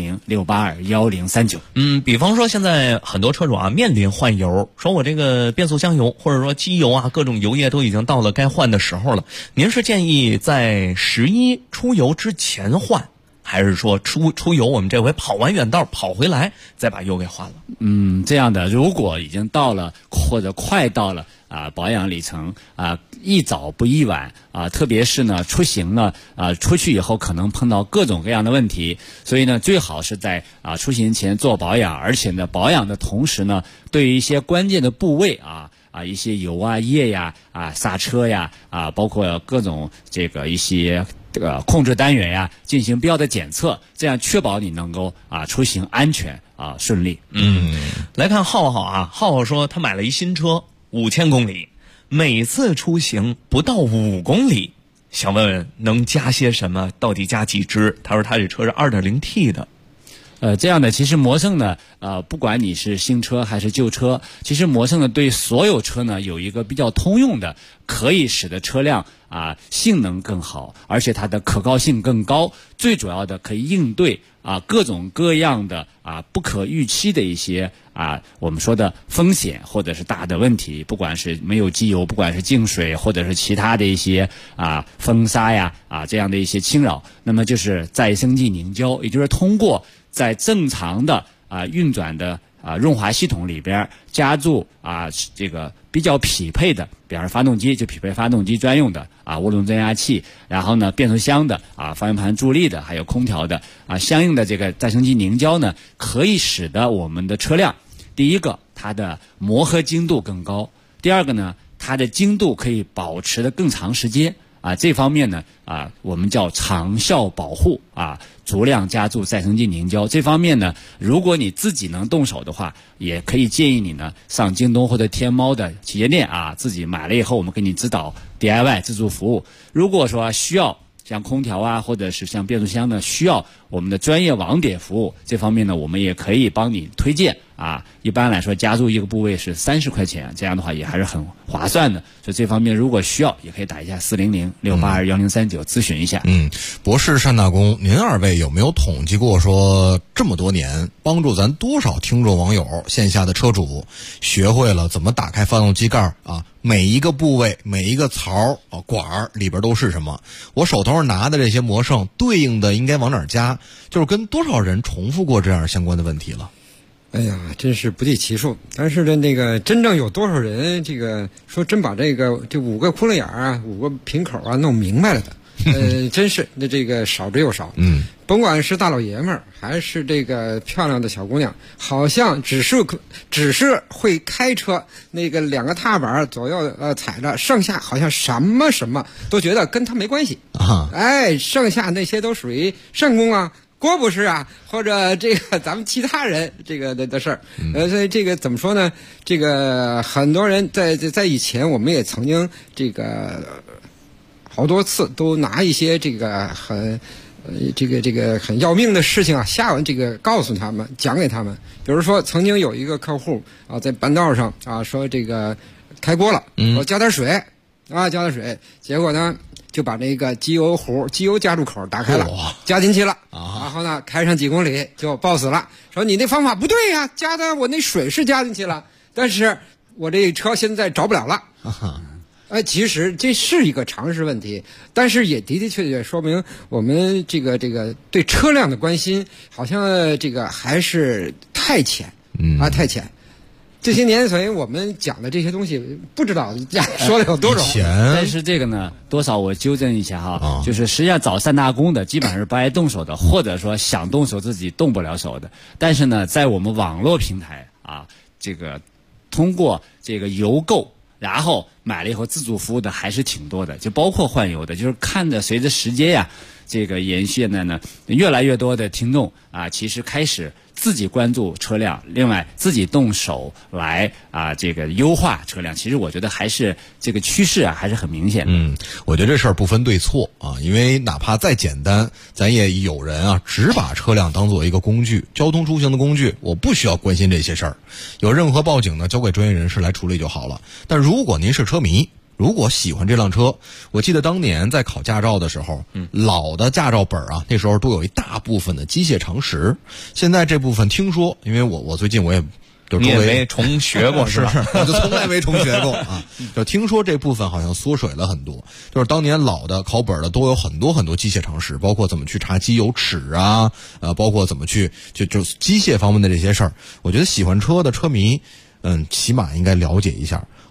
400-682-1039。 比方说现在很多车主面临换油，说我这个变速箱油或者说机油各种油液都已经到了该换的时候了，您是建议在11出油之前换，还是说出油我们这回跑完远道跑回来再把油给换了？ 这样的，如果已经到了或者快到了保养里程宜早不宜晚特别是呢出行呢出去以后可能碰到各种各样的问题，所以呢最好是在出行前做保养，而且呢保养的同时呢，对于一些关键的部位一些油液刹车包括各种这个一些这个控制单元呀进行必要的检测，这样确保你能够出行安全顺利。 来看浩浩啊，浩浩说他买了一新车，5000公里，每次出行不到5公里，想问问能加些什么？到底加几支？他说他这车是 2.0T 的。 这样的，其实魔胜呢，不管你是新车还是旧车，其实魔胜呢对所有车呢有一个比较通用的，可以使得车辆性能更好，而且它的可靠性更高，最主要的可以应对各种各样的不可预期的一些我们说的风险或者是大的问题，不管是没有机油，不管是进水，或者是其他的一些风沙呀这样的一些侵扰，那么就是再生剂凝胶，也就是通过在正常的运转的润滑系统里边加注这个比较匹配的，比方说发动机就匹配发动机专用的涡轮增压器，然后呢变速箱的方向盘助力的，还有空调的相应的这个再生剂凝胶呢，可以使得我们的车辆，第一个它的磨合精度更高，第二个呢它的精度可以保持的更长时间这方面呢我们叫长效保护足量加注再生剂凝胶，这方面呢如果你自己能动手的话，也可以建议你呢上京东或者天猫的旗舰店自己买了以后，我们给你指导 DIY 自助服务。如果说需要像空调或者是像变速箱呢需要我们的专业网点服务，这方面呢我们也可以帮你推荐一般来说加注一个部位是30块钱，这样的话也还是很划算的，所以这方面如果需要也可以打一下400-682-1039咨询一下。 博士单大公，您二位有没有统计过说这么多年帮助咱多少听众网友线下的车主学会了怎么打开发动机盖每一个部位每一个槽管里边都是什么，我手头上拿的这些魔胜对应的应该往哪儿加，就是跟多少人重复过这样相关的问题了？ 哎呀，真是不计其数。但是呢，那个真正有多少人这个说真把这5个窟窿眼5个瓶口弄明白了的，真是那这个少之又少。甭管是大老爷们儿还是这个漂亮的小姑娘，好像只是会开车，那个2个踏板左右踩着，剩下好像什么都觉得跟他没关系剩下那些都属于圣公郭博士或者这个咱们其他人这个的事儿，所以这个怎么说呢？这个很多人在以前，我们也曾经这个好多次都拿一些这个很很要命的事情告诉他们，讲给他们。比如说，曾经有一个客户在半道上说这个开锅了，说加点水加点水，结果呢就把那个机油加注口打开了，加进去了，然后呢开上几公里就报死了，说你那方法不对呀，加的我那水是加进去了，但是我这车现在着不了了。其实这是一个常识问题，但是也的确说明我们这个对车辆的关心好像这个还是太浅太浅。这些年，所以我们讲的这些东西，不知道说的有多少。 但是这个呢，多少我纠正一下就是实际上找单大公的，基本上是不爱动手的，或者说想动手自己动不了手的。但是呢，在我们网络平台这个通过这个邮购，然后买了以后自主服务的还是挺多的，就包括换油的，就是看着随着时间这个延续呢，越来越多的听众其实开始自己关注车辆，另外自己动手来这个优化车辆。其实我觉得还是这个趋势还是很明显的。 我觉得这事儿不分对错因为哪怕再简单，咱也有人只把车辆当做一个工具，交通出行的工具，我不需要关心这些事儿。有任何报警呢，交给专业人士来处理就好了。但如果您是车迷，如果喜欢这辆车，我记得当年在考驾照的时候，老的驾照本那时候都有一大部分的机械常识。现在这部分听说，因为我最近我也就你也没重学过是吧？ 我就从来没重学过就听说这部分好像缩水了很多。就是当年老的考本的都有很多机械常识，包括怎么去查机油尺包括怎么去就机械方面的这些事儿。我觉得喜欢车的车迷，起码应该了解一下。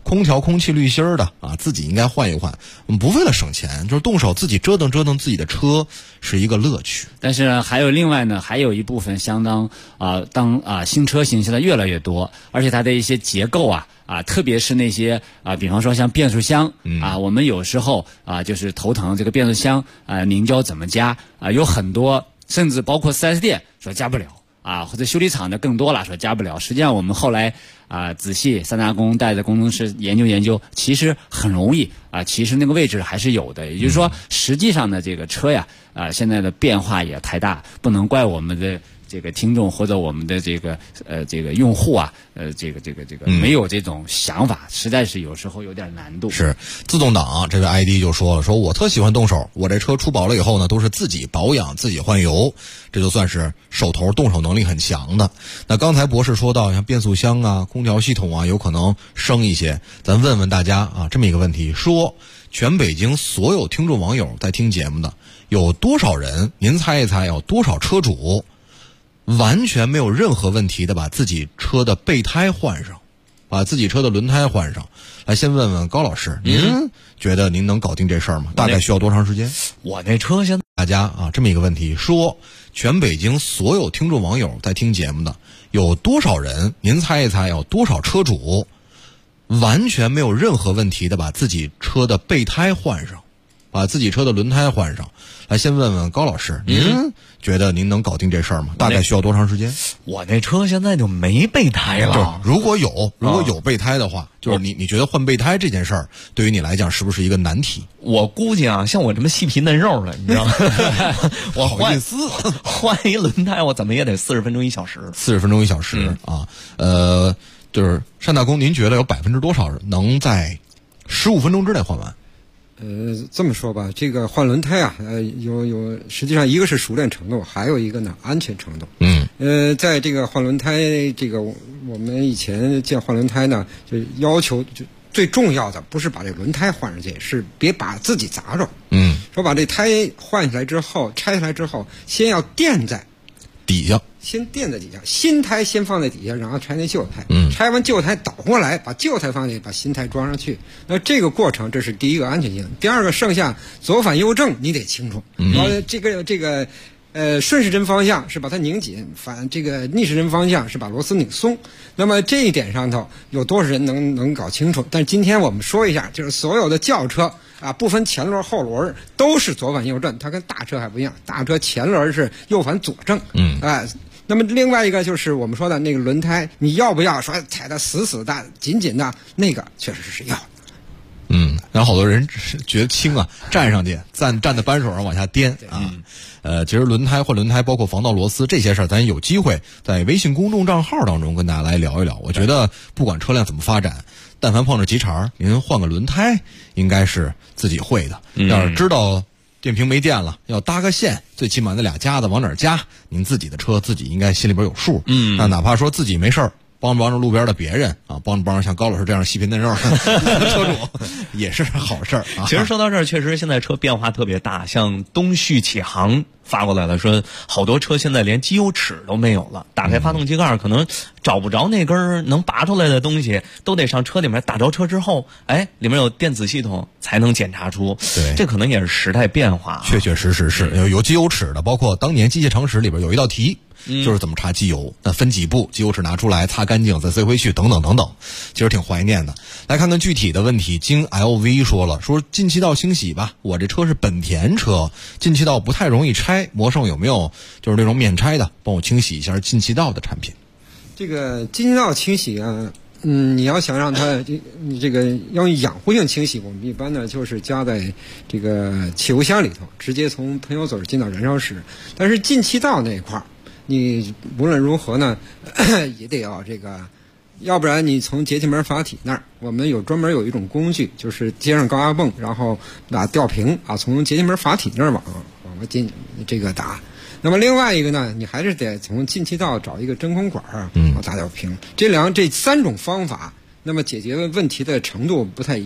空调空气滤芯的啊，自己应该换一换。我们不为了省钱，就是动手自己折腾折腾自己的车是一个乐趣。 但是还有另外呢，还有一部分相当新车型现在越来越多，而且它的一些结构特别是那些比方说像变速箱我们有时候就是头疼这个变速箱凝胶怎么加有很多甚至包括 4S 店说加不了或者修理厂的更多了说加不了。实际上我们后来仔细三大工带着工程师研究，其实很容易其实那个位置还是有的。也就是说，实际上呢，这个车呀现在的变化也太大，不能怪我们的这个听众或者我们的这个用户这个没有这种想法，实在是有时候有点难度。 是自动挡这位 ID 就说了，说我特喜欢动手，我这车出保了以后呢，都是自己保养自己换油，这就算是手头动手能力很强的。那刚才博士说到像变速箱空调系统有可能升一些，咱问问大家这么一个问题，说全北京所有听众网友在听节目的有多少人，您猜一猜有多少车主完全没有任何问题的把自己车的备胎换上，把自己车的轮胎换上？来，先问问高老师，您觉得您能搞定这事儿吗？大概需要多长时间？ 我那车现在大家这么一个问题，说全北京所有听众网友在听节目的有多少人，您猜一猜有多少车主完全没有任何问题的把自己车的备胎换上，把自己车的轮胎换上？来，先问问高老师，您觉得您能搞定这事儿吗？大概需要多长时间？ 我那车现在就没备胎了。 如果有备胎的话，就是你觉得换备胎这件事儿对于你来讲是不是一个难题？ 我估计像我这么细皮嫩肉的，你知道吗？我换一轮胎，我怎么也得40分钟1小时。 40分钟1小时就是单大公，您觉得有多少人能在15分钟之内换完？ 这么说吧，这个换轮胎有实际上一个是熟练程度，还有一个呢安全程度。在这个换轮胎我们以前见换轮胎呢，就要求最重要的不是把这轮胎换上去，是别把自己砸着。说把这胎换下来之后，拆下来之后，先要垫在底下， 先垫在底下，新胎先放在底下，然后拆那旧胎。拆完旧胎倒过来，把旧胎放进去，把新胎装上去。那这个过程，这是第一个安全性。第二个，剩下左反右正你得清楚。这个顺时针方向是把它拧紧，逆时针方向是把螺丝拧松。那么这一点上头有多少人能搞清楚？但是今天我们说一下，就是所有的轿车不分前轮后轮都是左反右正，它跟大车还不一样，大车前轮是右反左正。那么另外一个就是我们说的那个轮胎，你要不要说踩得死死的紧紧的，那个确实是要。 然后好多人觉得轻站上去站在扳手上往下颠其实轮胎换轮胎包括防盗螺丝这些事儿，咱有机会在微信公众账号当中跟大家来聊一聊。我觉得不管车辆怎么发展，但凡碰着急茬您换个轮胎应该是自己会的。要是知道电瓶没电了要搭个线，最起码那俩夹子往哪儿夹，您自己的车自己应该心里边有数。那哪怕说自己没事儿，帮着路边的别人帮着像高老师这样细皮嫩肉的车主也是好事儿其实说到这儿，确实现在车变化特别大，像东旭启航发过来了，说好多车现在连机油尺都没有了，打开发动机盖可能找不着那根能拔出来的东西，都得上车里面打着车之后，里面有电子系统才能检查出。 对， 这可能也是时代变化。 确实是有机油尺的，包括当年机械常识里边有一道题。就是怎么查机油，那分几步，机油尺拿出来擦干净再塞回去等等，其实挺怀念的。来看看具体的问题，经 LV 说进气道清洗吧，我这车是本田车，进气道不太容易拆，魔圣有没有就是那种免拆的帮我清洗一下进气道的产品？ 这个进气道清洗你要想让它这个要用养护性清洗，我们一般呢就是加在这个汽油箱里头，直接从喷油嘴进到燃烧室。但是进气道那一块你无论如何呢也得要这个，要不然你从节气门阀体那儿，我们专门有一种工具，就是接上高压泵，然后把吊瓶从节气门阀体那儿往进这个打。那么另外一个呢，你还是得从进气道找一个真空管打吊瓶。这3种方法，那么解决问题的程度不太一样。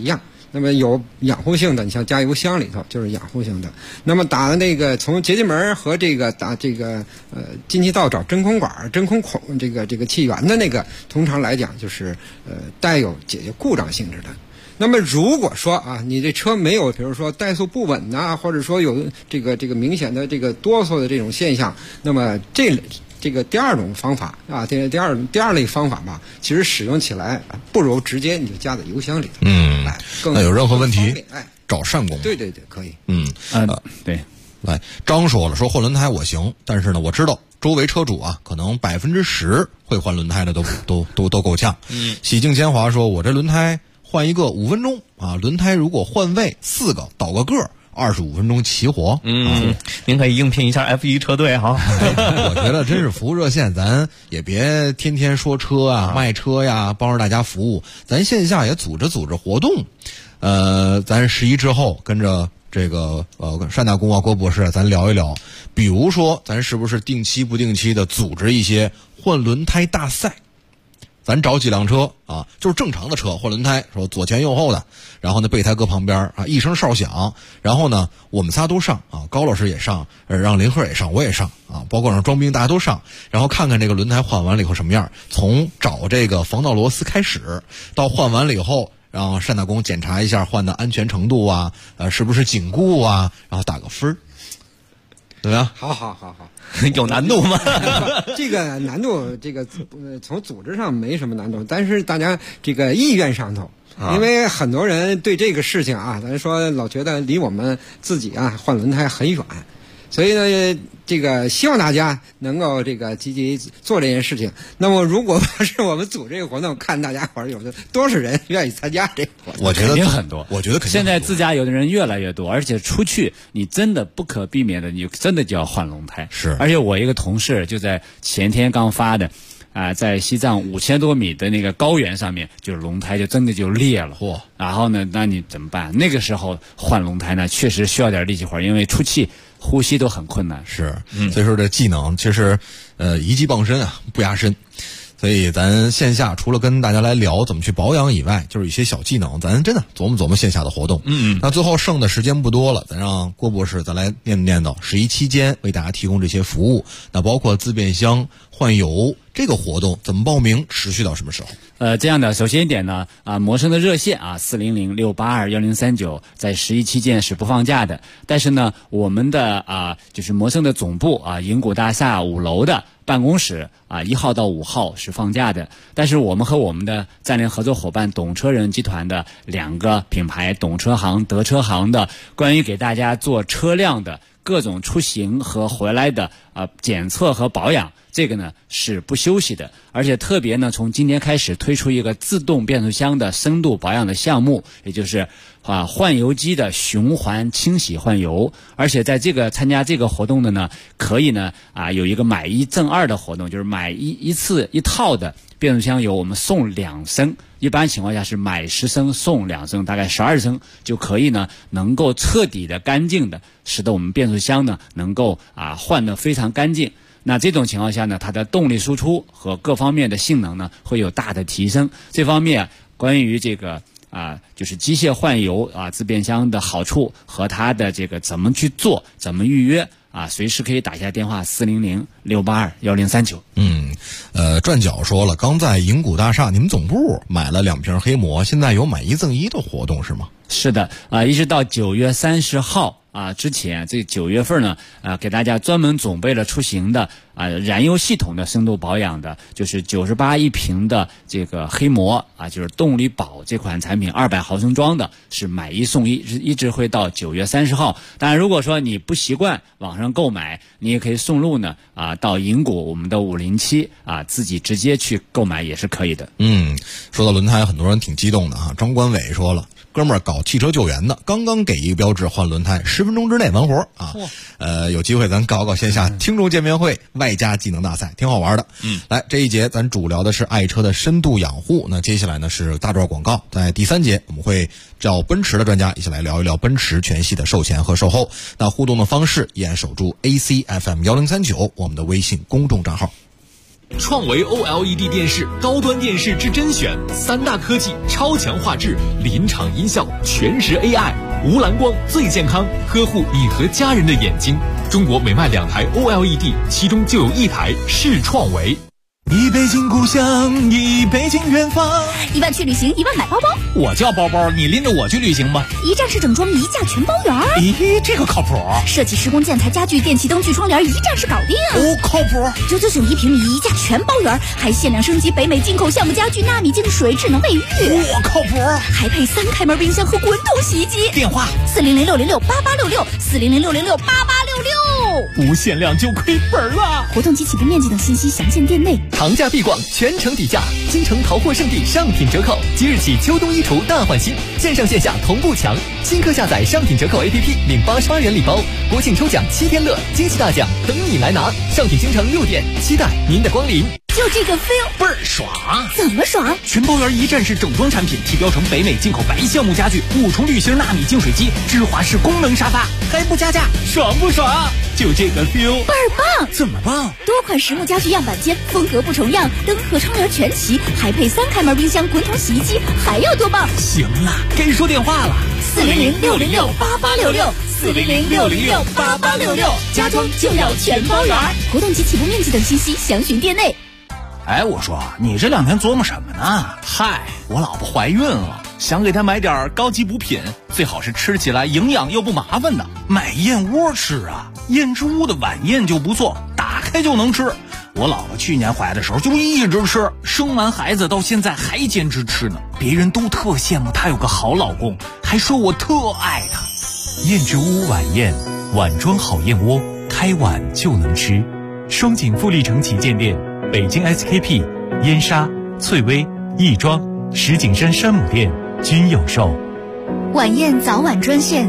那么有养护性的，你像加油箱里头就是养护性的。那么打的那个从节气门和这个打这个进气道找真空管、真空孔这个气源的那个，通常来讲就是带有解决故障性质的。那么如果说啊，你这车没有，比如说怠速不稳呐，或者说有这个明显的这个哆嗦的这种现象，那么这个第二种方法啊，第二类方法吧，其实使用起来不如直接你就加在油箱里头。 那有任何问题，找单工。 对，可以。 对。 来，张说了，说换轮胎我行，但是呢，我知道周围车主啊，可能10%会换轮胎的都够呛。洗净铅华说，我这轮胎换一个5分钟啊，轮胎如果换位4个倒个个，25分钟齐活。 您可以应聘一下 F1 车队哈。 我觉得真是服务热线，咱也别天天说车啊、卖车呀，帮着大家服务，咱线下也组织活动。咱11之后跟着这个单大工啊、郭博士，咱聊一聊，比如说咱是不是定期不定期的组织一些换轮胎大赛。咱找几辆车啊，就是正常的车换轮胎，说左前右后的，然后呢备胎搁旁边啊，一声哨响，然后呢我们仨都上啊，高老师也上，让林鹤也上，我也上啊，包括让装兵大家都上，然后看看这个轮胎换完了以后什么样，从找这个防盗螺丝开始，到换完了以后让单大工检查一下换的安全程度啊，是不是紧固啊，然后打个分，怎么样？ 好， 有难度吗？ 这个难度，从组织上没什么难度，但是大家这个意愿上头，因为很多人对这个事情啊，咱说老觉得离我们自己啊换轮胎很远，所以呢，这个希望大家能够这个积极做这件事情。那么，如果是我们组这个活动，看大家伙有的多少人愿意参加这个活动？ 我觉得肯定很多。 我觉得肯定现在自驾游的人越来越多，而且出去你真的不可避免的，你真的就要换轮胎。 是。 而且我一个同事就在前天刚发的。在西藏5000多米的那个高原上面，就轮胎就真的就裂了。然后呢，那你怎么办？那个时候换轮胎呢，确实需要点力气活，因为出气、呼吸都很困难。 是，所以说这技能其实一技傍身啊，不压身。所以咱线下除了跟大家来聊怎么去保养以外，就是一些小技能，咱真的琢磨线下的活动。那最后剩的时间不多了，咱让郭博士再来念叨11期间为大家提供这些服务，那包括自变箱、换油这个活动怎么报名，持续到什么时候？ 这样的，首先一点呢，摩生的热线啊，400-682-1039，在11期间是不放假的。但是呢，我们的就是摩生的总部啊，银谷大厦5楼的办公室啊，1号到5号是放假的。但是我们和我们的战略合作伙伴懂车人集团的2个品牌，懂车行、德车行的，关于给大家做车辆的各种出行和回来的检测和保养，这个呢是不休息的。而且特别呢，从今天开始推出一个自动变速箱的深度保养的项目，也就是换油机的循环清洗换油。而且在参加这个活动的呢，可以呢有一个买1赠2的活动，就是买一次一套的变速箱油，我们送2升。一般情况下是买10升送2升，大概12升就可以呢，能够彻底的干净的，使得我们变速箱呢能够换得非常干净。那这种情况下呢，它的动力输出和各方面的性能呢会有大的提升。这方面关于这个就是机械换油自变箱的好处和它的这个怎么去做、怎么预约随时可以打下电话400-682-1039。 转角说了，刚在银谷大厦你们总部买了2瓶黑魔，现在有买1赠1的活动是吗？ 是的，一直到9月30号。之前这9月份呢，给大家专门准备了出行的燃油系统的深度保养的，就是98一瓶的这个黑魔就是动力宝这款产品200毫升装的，是买1送1，一直会到9月30号。当然，如果说你不习惯网上购买，你也可以送路呢到银谷我们的507自己直接去购买也是可以的。 说到轮胎，很多人挺激动的张冠伟说了，哥们儿搞汽车救援的，刚刚给一个标志换轮胎，10分钟之内完活有机会咱搞线下听众见面会外加技能大赛，挺好玩的。来，这一节咱主聊的是爱车的深度养护，那接下来呢是大段广告，在第3节我们会找奔驰的专家一起来聊一聊奔驰全系的售前和售后。那互动的方式依然守住 ACFM1039我们的微信公众账号。 创维 OLED 电视，高端电视之甄选，3大科技，超强画质，临场音效，全时 AI， 无蓝光最健康，呵护你和家人的眼睛。中国每卖2台 OLED， 其中就有1台是创维。 一北京故乡，一北京远方。 1万去旅行，1万买包包。 我叫包包，你拎着我去旅行吧。 一站式整装，一价全包圆。 咦，这个靠谱。 设计、施工、建材、家具、电器、灯具、窗帘，一站式搞定。 哦，靠谱。 999一平米，一价全包圆，还限量升级北美进口橡木家具、纳米净水、智能卫浴。 我靠谱。 还配3开门冰箱和滚筒洗衣机。 电话 400-606-8866，400-606-8866。 不限量就亏本了。 活动及起步面积等信息详见店内。 长假必逛，全程底价，京城淘货圣地上品折扣，即日起秋冬衣橱大换新，线上线下同步抢。新客下载上品折扣 APP 领88元礼包，国庆抽奖7天乐，惊喜大奖等你来拿。上品京城6店，期待您的光临。 就这个 feel 倍儿爽。 怎么爽？ 全包圆一站式整装产品，提标成北美进口白橡木家具，5重滤芯纳米净水机，芝华士功能沙发，还不加价，爽不爽？就这个 feel 倍儿棒。 怎么棒？ 多款实木家具样板间，风格不重样，灯和窗帘全齐，还配3开门冰箱、滚筒洗衣机，还要多棒？ 行了，该说电话了。 400-606-8866，400-606-8866，家装就要全包圆。活动及起步面积等信息详询店内。 哎，我说你这2天琢磨什么呢？ 嗨，我老婆怀孕了，想给她买点高级补品，最好是吃起来营养又不麻烦的。 买燕窝吃啊，燕之屋的晚宴就不错，打开就能吃。我老婆去年怀的时候就一直吃，生完孩子到现在还坚持吃呢。别人都特羡慕她有个好老公，还说我特爱她。 燕之屋晚宴，碗装好燕窝，开碗就能吃。双井富力城旗舰店，北京 SKP、燕莎、翠微、亦庄、石景山山姆店均有售。 晚宴早晚专线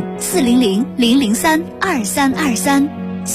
400-003-2323。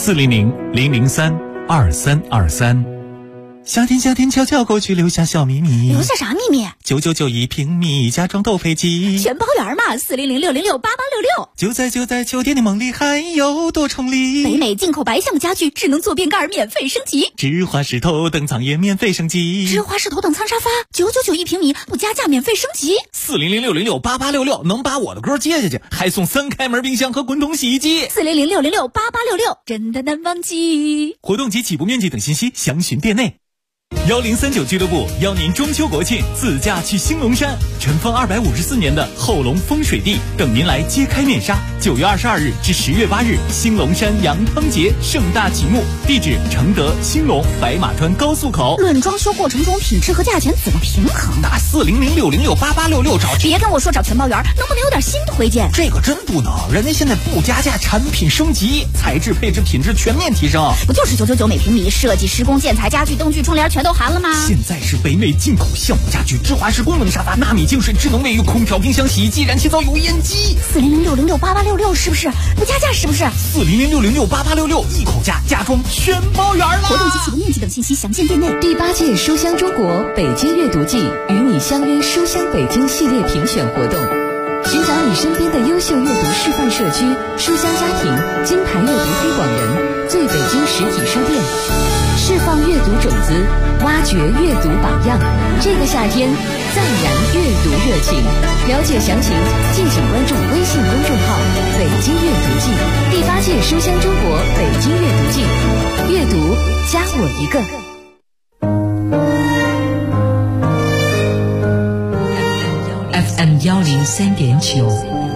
400-003-2323。夏天悄悄过去，留下小秘密。 留下啥秘密 ？999一平米，家装都配齐， 全包圆嘛。400-606-8866。 就在秋天的梦里，还有多重礼。 北美进口白橡木家具，智能坐便盖免费升级。 芝华士头等舱也免费升级。 芝华士头等舱沙发999一平米，不加价免费升级。 400-606-8866，能把我的歌接下去，还送3开门冰箱和滚筒洗衣机。 400-606-8866，真的难忘记。 活动及起步面积等信息详询店内。1039俱乐部邀您中秋国庆自驾去兴隆山，尘封254年的后龙风水地等您来揭开面纱。9月22日至10月8日，兴隆山羊汤节盛大启幕，地址承德兴隆白马川高速口。 论装修过程中品质和价钱怎么平衡？ 打400-606-8866找。 别跟我说找全包圆，能不能有点新推荐？ 这个真不能，人家现在不加价，产品升级，材质、配置、品质全面提升。 不就是999每平米，设计、施工、建材、家具、灯具、窗帘全都含了吗？ 现在是北美进口橡木家具、芝华士功能沙发、纳米净水、智能卫浴、空调、冰箱、洗衣机、燃气灶、油烟机。 400-606-8866是不是？不加价是不是 ？400-606-8866一口价，家装全包圆了。 活动及起步面积等信息详见店内。 第8届书香中国北京阅读季与你相约书香北京系列评选活动，寻找你身边的优秀阅读示范社区、书香家庭、金牌阅读推广人、最北京实体书店，释放阅读种子，挖掘阅读榜样。这个夏天，再燃阅读热情。了解详情，敬请关注微信公众号“北京阅读季”。第8届书香中国北京阅读季，阅读加我一个。FM 103.9，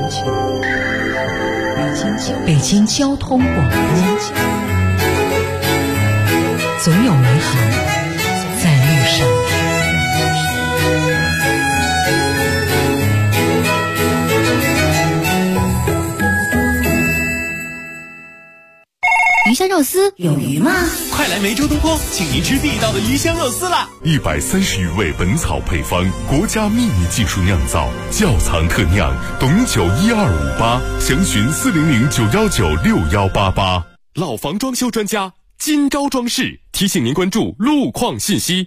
北京交通广播，总有美好在路上。 鱼香肉丝有鱼吗？ 快来梅州东坡，请您吃地道的鱼香肉丝啦 ！130余味本草配方，国家秘密技术酿造，窖藏特酿，董酒1258，详询400-919-6188。老房装修专家金高装饰提醒您关注路况信息。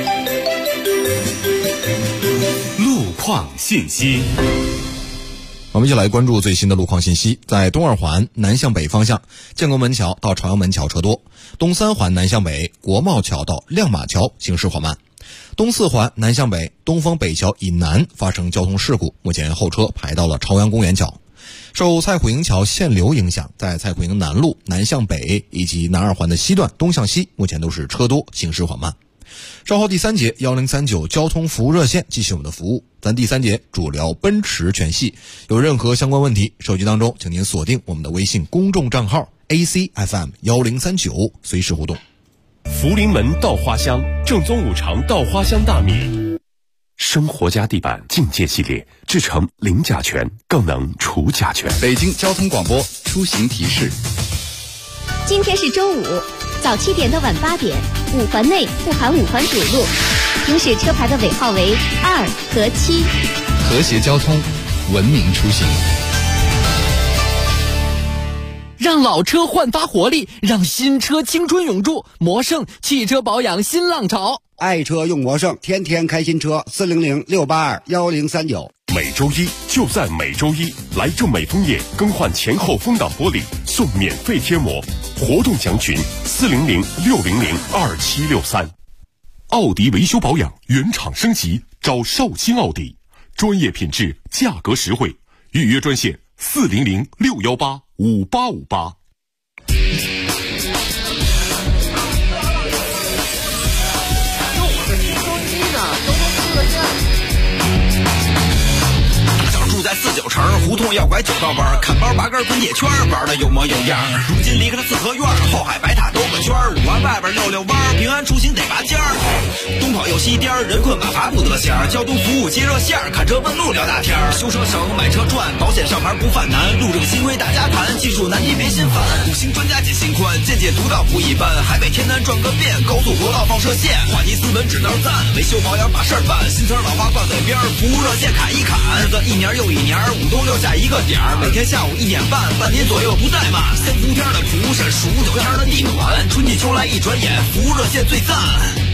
路况信息。 我们一起来关注最新的路况信息。在东二环南向北方向，建国门桥到朝阳门桥车多；东三环南向北，国贸桥到亮马桥行驶缓慢；东四环南向北，东风北桥以南发生交通事故，目前后车排到了朝阳公园桥。受蔡虎营桥限流影响，在蔡虎营南路南向北以及南二环的西段东向西，目前都是车多，行驶缓慢。稍后第3节1039交通服务热线继续我们的服务，咱第3节主聊奔驰全系。有任何相关问题，手机当中请您锁定我们的微信公众账号 ACFM 1039，随时互动。 福临门稻花香，正宗5常稻花香大米，生活家地板境界系列，制成零甲醛，更能除甲醛。 北京交通广播出行提示： 今天是周五，早7点到晚8点，5环内不含5环主路，行驶车牌的尾号为2和7。 和谐交通，文明出行。 让老车焕发活力，让新车青春永驻。魔胜汽车保养新浪潮， 爱车用魔胜，天天开新车，400-682-1039。 每周一就在每周一，来正美枫叶更换前后风挡玻璃送免费贴膜，活动详询400-600-2763。奥迪维修保养原厂升级，找绍兴奥迪，专业品质，价格实惠，预约专线400-618-5858。 在49城胡同要拐9道弯，看包拔根滚铁圈，玩的有模有样。如今离开了四合院，后海白塔兜个圈，5环外边溜弯，平安出行得拔尖儿。东跑又西颠，人困马乏不得闲，交通服务接热线，看车问路聊大天。修车省，买车赚，保险上牌不犯难，路政新规大家谈，技术难题别心烦。5星专家解心宽，见解独到不一般，海北天南转个遍，高速国道放射线，话题斯文指道赞，维修保养把事儿办，新词老话挂嘴边，服务热线砍一砍，日子一年又一年，5东6下一个点儿，每天下午1点半，半年左右不怠慢。3伏天的蒲山，数9天的地暖，春季秋来一转眼，服务热线最赞。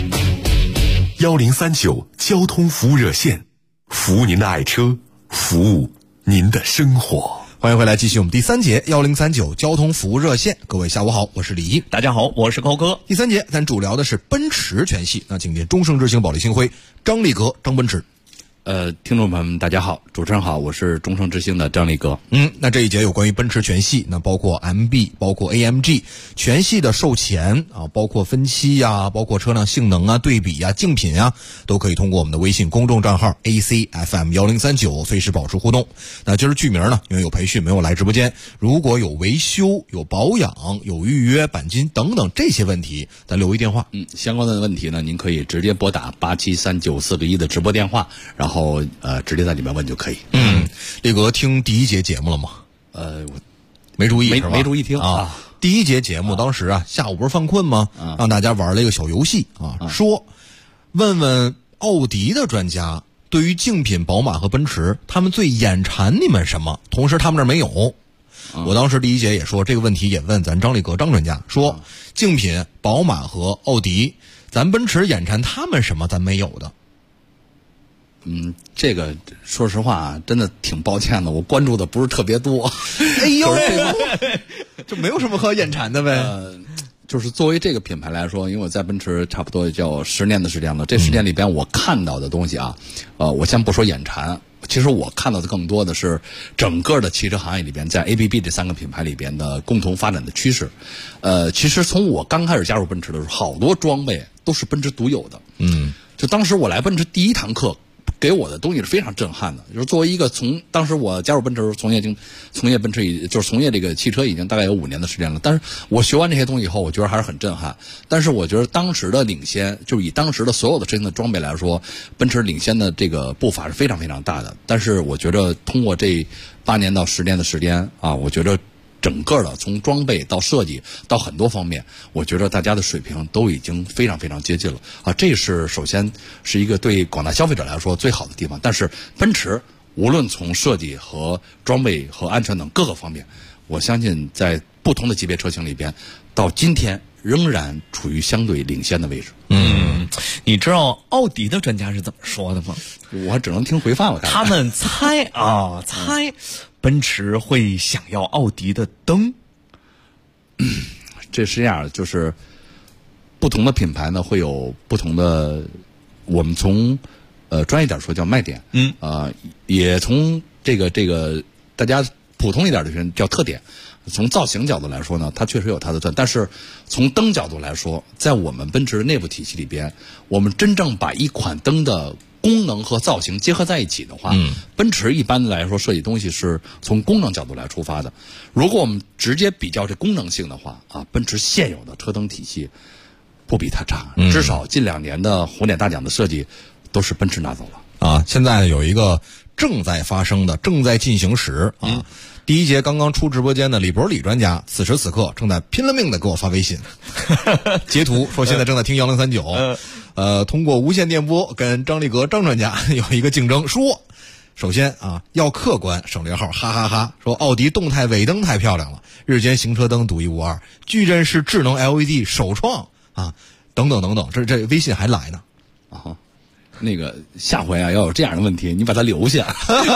1039交通服务热线，服务您的爱车，服务您的生活。 欢迎回来，继续我们第3节1039交通服务热线。各位下午好，我是李一。 大家好，我是高哥。 第3节咱主聊的是奔驰全系，那请见终生之星保利星辉张力格张奔驰。 听众朋友们大家好，主持人好，我是终生之星的张力哥。 那这一节有关于奔驰全系，那包括 MB 包括 AMG 全系的售前啊，包括分期啊，包括车辆性能啊、对比啊、竞品啊，都可以通过我们的微信公众账号 ACFM 1039随时保持互动。那今儿剧名呢，因为有培训没有来直播间，如果有维修、有保养、有预约、钣金等等这些问题，咱留一电话。 相关的问题呢，您可以直接拨打873941的直播电话，然后直接在里面问就可以。 力哥听第1节节目了吗？ 我没注意是吧？ 没注意听啊。第1节节目当时啊，下午不是犯困吗？让大家玩了一个小游戏啊，说问问奥迪的专家，对于竞品宝马和奔驰，他们最眼馋你们什么？同时他们那儿没有。我当时第1节也说这个问题，也问咱张力格张专家，说竞品宝马和奥迪，咱奔驰眼馋他们什么咱没有的？ 这个说实话真的挺抱歉的，我关注的不是特别多。 哎呦，这没有什么可眼馋的呗。 就是作为这个品牌来说，因为我在奔驰差不多也叫10年的时间了，这10年里边我看到的东西啊，我先不说眼馋，其实我看到的更多的是整个的汽车行业里边，在 ABB 这3个品牌里边的共同发展的趋势。其实从我刚开始加入奔驰的时候，好多装备都是奔驰独有的。就当时我来奔驰第1堂课，给我的东西是非常震撼的。就是作为一个当时我加入奔驰从业奔驰就是从业这个汽车已经大概有5年的时间了，但是我学完这些东西以后，我觉得还是很震撼。但是我觉得当时的领先，就是以当时的所有的车型的装备来说，奔驰领先的这个步伐是非常非常大的。但是我觉得通过这8年到10年的时间啊，我觉得整个的从装备到设计到很多方面，我觉得大家的水平都已经非常非常接近了啊！这是首先是一个对广大消费者来说最好的地方。但是奔驰无论从设计和装备和安全等各个方面，我相信在不同的级别车型里边，到今天仍然处于相对领先的位置。 你知道奥迪的专家是怎么说的吗？ 我只能听回放了。 他们猜奔驰会想要奥迪的灯。 这是这样，就是不同的品牌呢会有不同的，我们从专业点说叫卖点，也从这个大家普通一点的人叫特点。从造型角度来说呢，它确实有它的但是从灯角度来说，在我们奔驰内部体系里边，我们真正把一款灯的功能和造型结合在一起的话，奔驰一般的来说设计东西是从功能角度来出发的。如果我们直接比较这功能性的话奔驰现有的车灯体系不比它差，至少近2年的红点大奖的设计都是奔驰拿走了现在有一个正在发生的、正在进行时第一节刚刚出直播间的李博李专家，此时此刻正在拼了命的给我发微信截图说现在正在听1039通过无线电波跟张立格张专家有一个竞争，说首先要客观省略号哈哈哈，说奥迪动态尾灯太漂亮了，日间行车灯独一无二，矩阵式智能 LED 首创等等等等，这微信还来呢那个下回要有这样的问题，你把它留下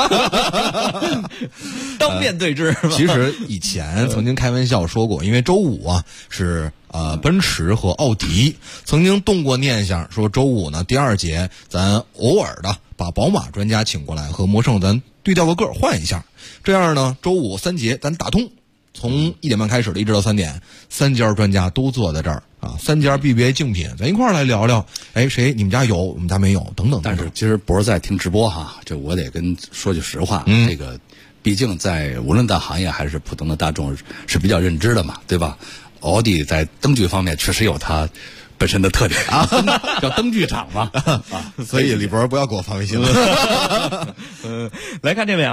当面对质其实以前曾经开玩笑说过，因为周五是奔驰和奥迪曾经动过念想，说周五呢第2节咱偶尔的把宝马专家请过来和魔圣咱对调个个换一下，这样呢周五3节咱打通，从1点半开始的一直到3点，3家专家都坐在这儿3家 BBA 竞品，咱一块儿来聊聊，谁你们家有我们家没有等等。 但是其实博在听直播这我得说句实话，这个毕竟在无论在行业还是普通的大众是比较认知的嘛，对吧？奥迪在灯具方面确实有它本身的特点叫灯具厂嘛所以李博不要给我发微信了来看这位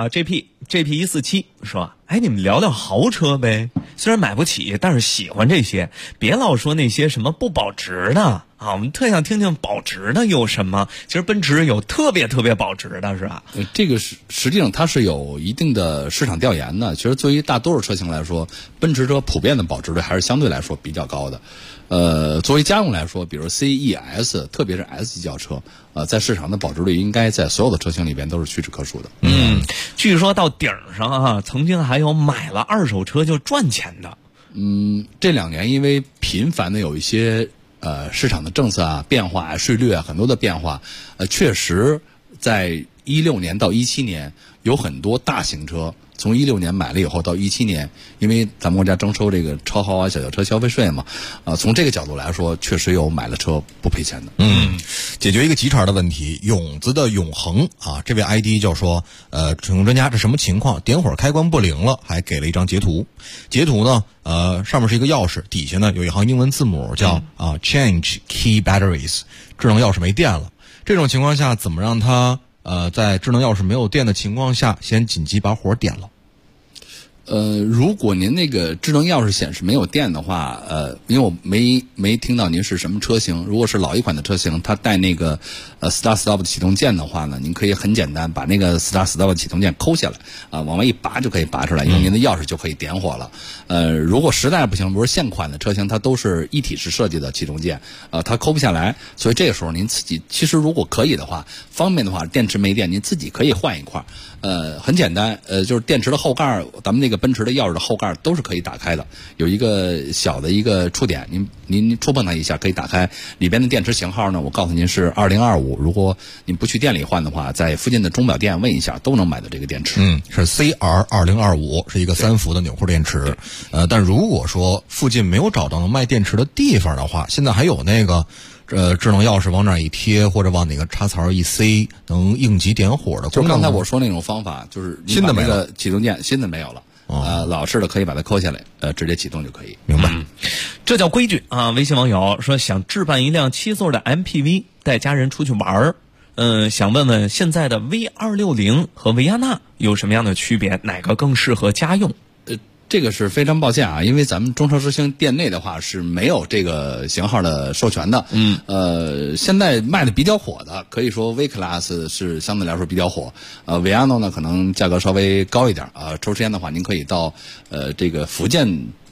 JP147 说你们聊聊豪车呗，虽然买不起但是喜欢这些，别老说那些什么不保值的我们特想听听保值的有什么。其实奔驰有特别特别保值的是吧？ 这个实际上它是有一定的市场调研的。其实对于大多数车型来说，奔驰车普遍的保值率还是相对来说比较高的。作为家用来说，比如 CES， 特别是 S 级轿车，在市场的保值率应该在所有的车型里边都是屈指可数的。 据说到顶上曾经还有买了2手车就赚钱的。 这2年因为频繁的有一些市场的政策变化税率很多的变化，确实在16年到17年有很多大型车从16年买了以后到17年，因为咱们国家征收这个超豪华小轿车消费税嘛，从这个角度来说，确实有买了车不赔钱的。 解决一个急茬的问题，永子的永恒这位 ID 就说，请问专家这什么情况？点火开关不灵了，还给了一张截图。截图呢，上面是一个钥匙，底下呢有一行英文字母叫change key batteries， 智能钥匙没电了。这种情况下，怎么让它在智能钥匙没有电的情况下，先紧急把火点了？ 如果您那个智能钥匙显示没有电的话，因为我没听到您是什么车型。如果是老一款的车型，它带那个Start Stop 的启动键的话呢，您可以很简单把那个 Start Stop 的启动键抠下来往外一拔就可以拔出来，用您的钥匙就可以点火了。如果实在不行，比如现款的车型它都是一体式设计的启动键，它抠不下来，所以这个时候您自己其实如果可以的话，方便的话，电池没电您自己可以换一块。很简单，就是电池的后盖，咱们那个奔驰的钥匙的后盖都是可以打开的，有一个小的一个触点，您触碰它一下可以打开。里边的电池型号呢，我告诉您是2025，如果您不去店里换的话，在附近的钟表店问一下都能买到这个电池。 是 CR2025， 是一个3伏的纽扣电池。但如果说附近没有找到能卖电池的地方的话，现在还有那个智能钥匙往那儿一贴，或者往哪个插槽一塞，能应急点火的功能。 就是刚才我说那种方法，就是新的没了，启动键新的没有了。老式的可以把它抠下来，直接启动就可以。 明白。 这叫规矩啊！微信网友说想置办一辆7座的 MPV， 带家人出去玩想问问现在的 V260和维亚纳有什么样的区别？哪个更适合家用？ 这个是非常抱歉因为咱们中车之星店内的话是没有这个型号的授权的。现在卖的比较火的，可以说 V Class 是相对来说比较火。维亚诺呢可能价格稍微高一点。抽时间的话，您可以到这个福建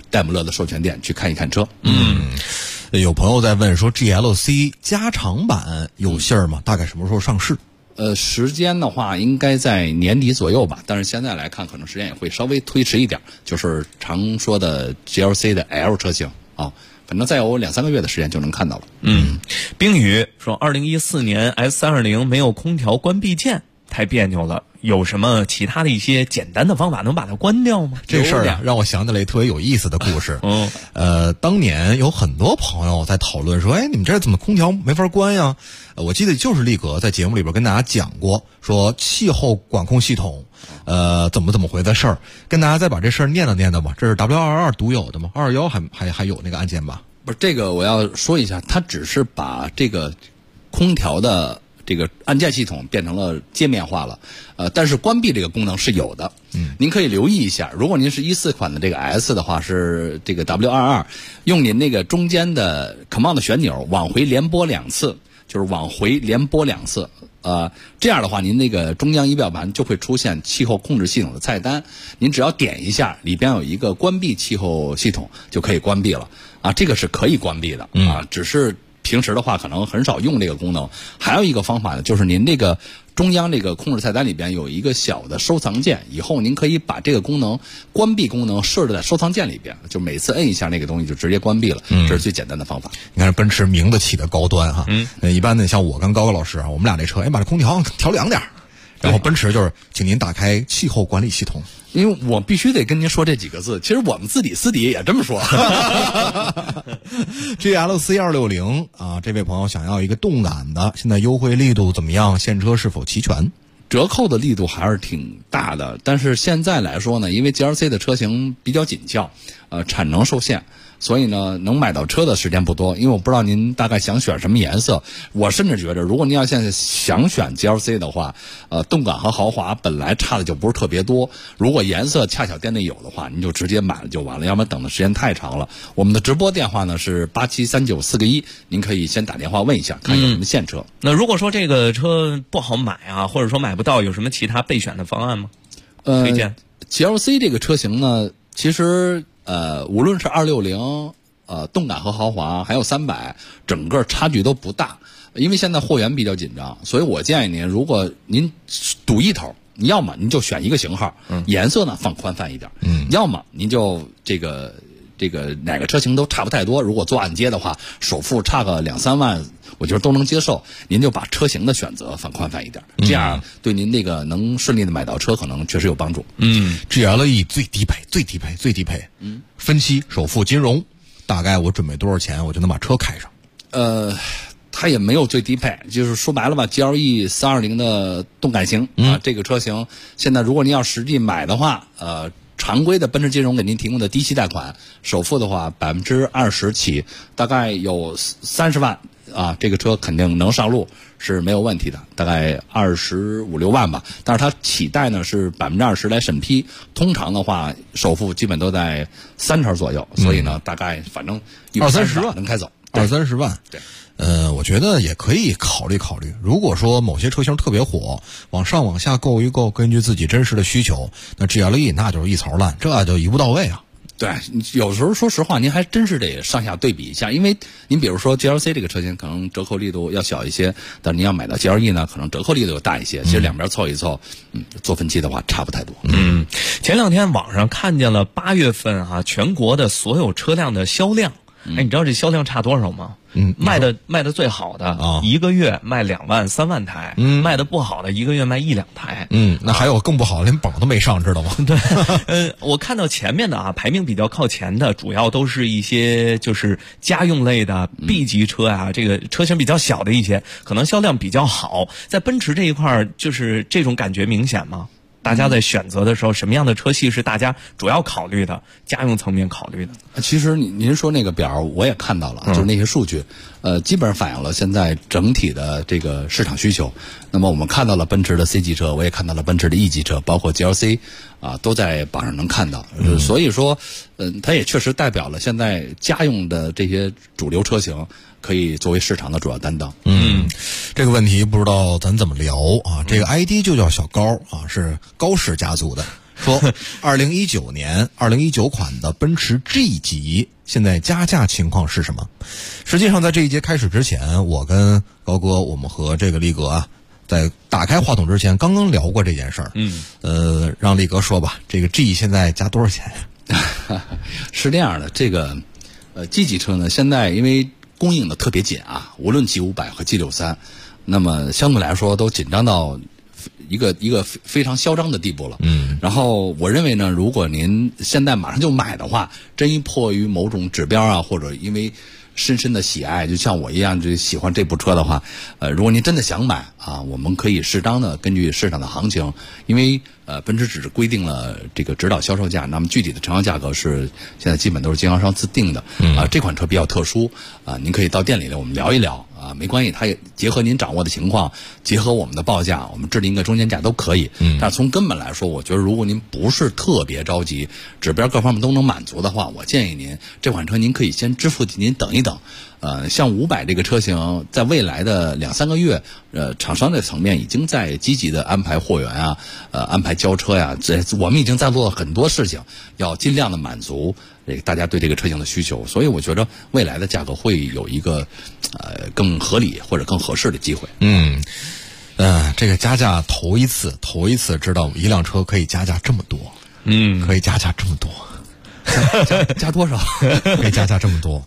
戴姆勒的授权店去看一看车。 有朋友在问说 GLC 加长版有信儿吗？大概什么时候上市？ 时间的话应该在年底左右吧，但是现在来看可能时间也会稍微推迟一点，就是常说的 GLC 的 L 车型啊，反正再有2-3个月的时间就能看到了。 冰雨说2014年 S320 没有空调关闭键，太别扭了，有什么其他的一些简单的方法能把它关掉吗？ 这事儿啊，让我想起来特别有意思的故事。当年有很多朋友在讨论说，你们这怎么空调没法关呀？我记得就是力格在节目里边跟大家讲过，说气候管控系统，怎么回的事儿，跟大家再把这事儿念叨念叨吧。这是 W222 独有的吗？221还有那个按键吧？ 不是，这个我要说一下，它只是把这个空调的这个按键系统变成了界面化了，但是关闭这个功能是有的。您可以留意一下，如果您是14款的这个 S 的话，是这个 W22，用您那个中间的 Command 旋钮往回连拨2次，就是往回连拨2次。这样的话，您那个中央仪表盘就会出现气候控制系统的菜单，您只要点一下，里边有一个关闭气候系统，就可以关闭了。这个是可以关闭的只是平时的话可能很少用这个功能。还有一个方法呢，就是您这个中央这个控制菜单里边有一个小的收藏键，以后您可以把这个功能关闭功能设置在收藏键里边，就每次摁一下那个东西就直接关闭了。这是最简单的方法。 你看奔驰名字起的高端哈。一般的像我跟高高老师我们俩这车，把这空调调凉点，然后奔驰就是请您打开气候管理系统。 因为我必须得跟您说这几个字，其实我们自己私底也这么说。 GLC 260这位朋友想要一个动感的，现在优惠力度怎么样？现车是否齐全？ 折扣的力度还是挺大的，但是现在来说呢，因为 GLC 的车型比较紧俏，产能受限，所以呢能买到车的时间不多。因为我不知道您大概想选什么颜色，我甚至觉得如果您要现在想选 GLC 的话，动感和豪华本来差的就不是特别多，如果颜色恰巧店内有的话，您就直接买了就完了，要不然等的时间太长了。我们的直播电话呢是873941，您可以先打电话问一下看有什么现车。 那如果说这个车不好买或者说买不到，有什么其他备选的方案吗？推荐 GLC 这个车型呢，其实无论是260动感和豪华还有300，整个差距都不大。因为现在货源比较紧张，所以我建议您，如果您赌一头，要么您就选一个型号，颜色呢放宽泛一点，要么您就这个哪个车型都差不太多。如果做按揭的话，首付差个2-3万，我觉得都能接受。您就把车型的选择放宽泛一点，这样对您那个能顺利的买到车可能确实有帮助。 GLE 最低配，分期首付金融，大概我准备多少钱我就能把车开上？ 它也没有最低配，就是说白了吧 ，GLE 420的动感型这个车型现在如果您要实际买的话，常规的奔驰金融给您提供的低息贷款，首付的话20%起，大概有30万这个车肯定能上路，是没有问题的，大概25-26万吧。但是它起贷呢是20%来审批，通常的话首付基本都在3成左右，所以呢大概反正 20-30万能开走 ，20-30万。 对。 我觉得也可以考虑考虑。如果说某些车型特别火，往上往下购一购，根据自己真实的需求，那 GLE 那就是一槽烂，这就一步到位啊。 对，有时候说实话，您还真是得上下对比一下，因为您比如说 GLC 这个车型可能折扣力度要小一些，但您要买到 GLE 呢，可能折扣力度又大一些。其实两边凑一凑，做分期的话差不太多。 前2天网上看见了8月份全国的所有车辆的销量。你知道这销量差多少吗？卖的最好的一个月卖2万3万台，卖的不好的一个月卖1-2台。 那还有更不好的，连榜都没上，知道吗？ 对，我看到前面的排名比较靠前的，主要都是一些就是家用类的 B 级车这个车型比较小的一些，可能销量比较好。在奔驰这一块，就是这种感觉明显吗？大家在选择的时候，什么样的车系是大家主要考虑的，家用层面考虑的？ 其实您说那个表我也看到了，就是那些数据，基本上反映了现在整体的这个市场需求。那么我们看到了奔驰的 C 级车，我也看到了奔驰的 E 级车，包括 GLC 都在榜上能看到。所以说，它也确实代表了现在家用的这些主流车型可以作为市场的主要担当。 这个问题不知道咱怎么聊这个 ID 就叫小高是高氏家族的。 说2019款的奔驰 G 级现在加价情况是什么？实际上在这一节开始之前，我跟高哥我们和这个力哥啊，在打开话筒之前刚刚聊过这件事儿。让力哥说吧，这个 G 现在加多少钱？ 是这样的，这个G 级车呢，现在因为供应的特别紧啊，无论 G500 和 G63，那么相对来说都紧张到一个非常嚣张的地步了。然后我认为呢，如果您现在马上就买的话，真一迫于某种指标啊，或者因为深深的喜爱，就像我一样就喜欢这部车的话，如果您真的想买啊，我们可以适当的根据市场的行情，因为奔驰只是规定了这个指导销售价，那么具体的成交价格是现在基本都是经销商自定的。这款车比较特殊啊，您可以到店里来我们聊一聊啊，没关系，它也结合您掌握的情况，结合我们的报价，我们制定一个中间价都可以。但是从根本来说，我觉得如果您不是特别着急，指标各方面都能满足的话，我建议您这款车您可以先支付，您等一等。像500这个车型，在未来的2-3个月，厂商的层面已经在积极的安排货源啊，安排交车呀，我们已经在做了很多事情，要尽量的满足大家对这个车型的需求，所以我觉得未来的价格会有一个更合理或者更合适的机会。 这个加价头一次知道一辆车可以加价这么多，可以加价这么多。 加多少？ 可以加价这么多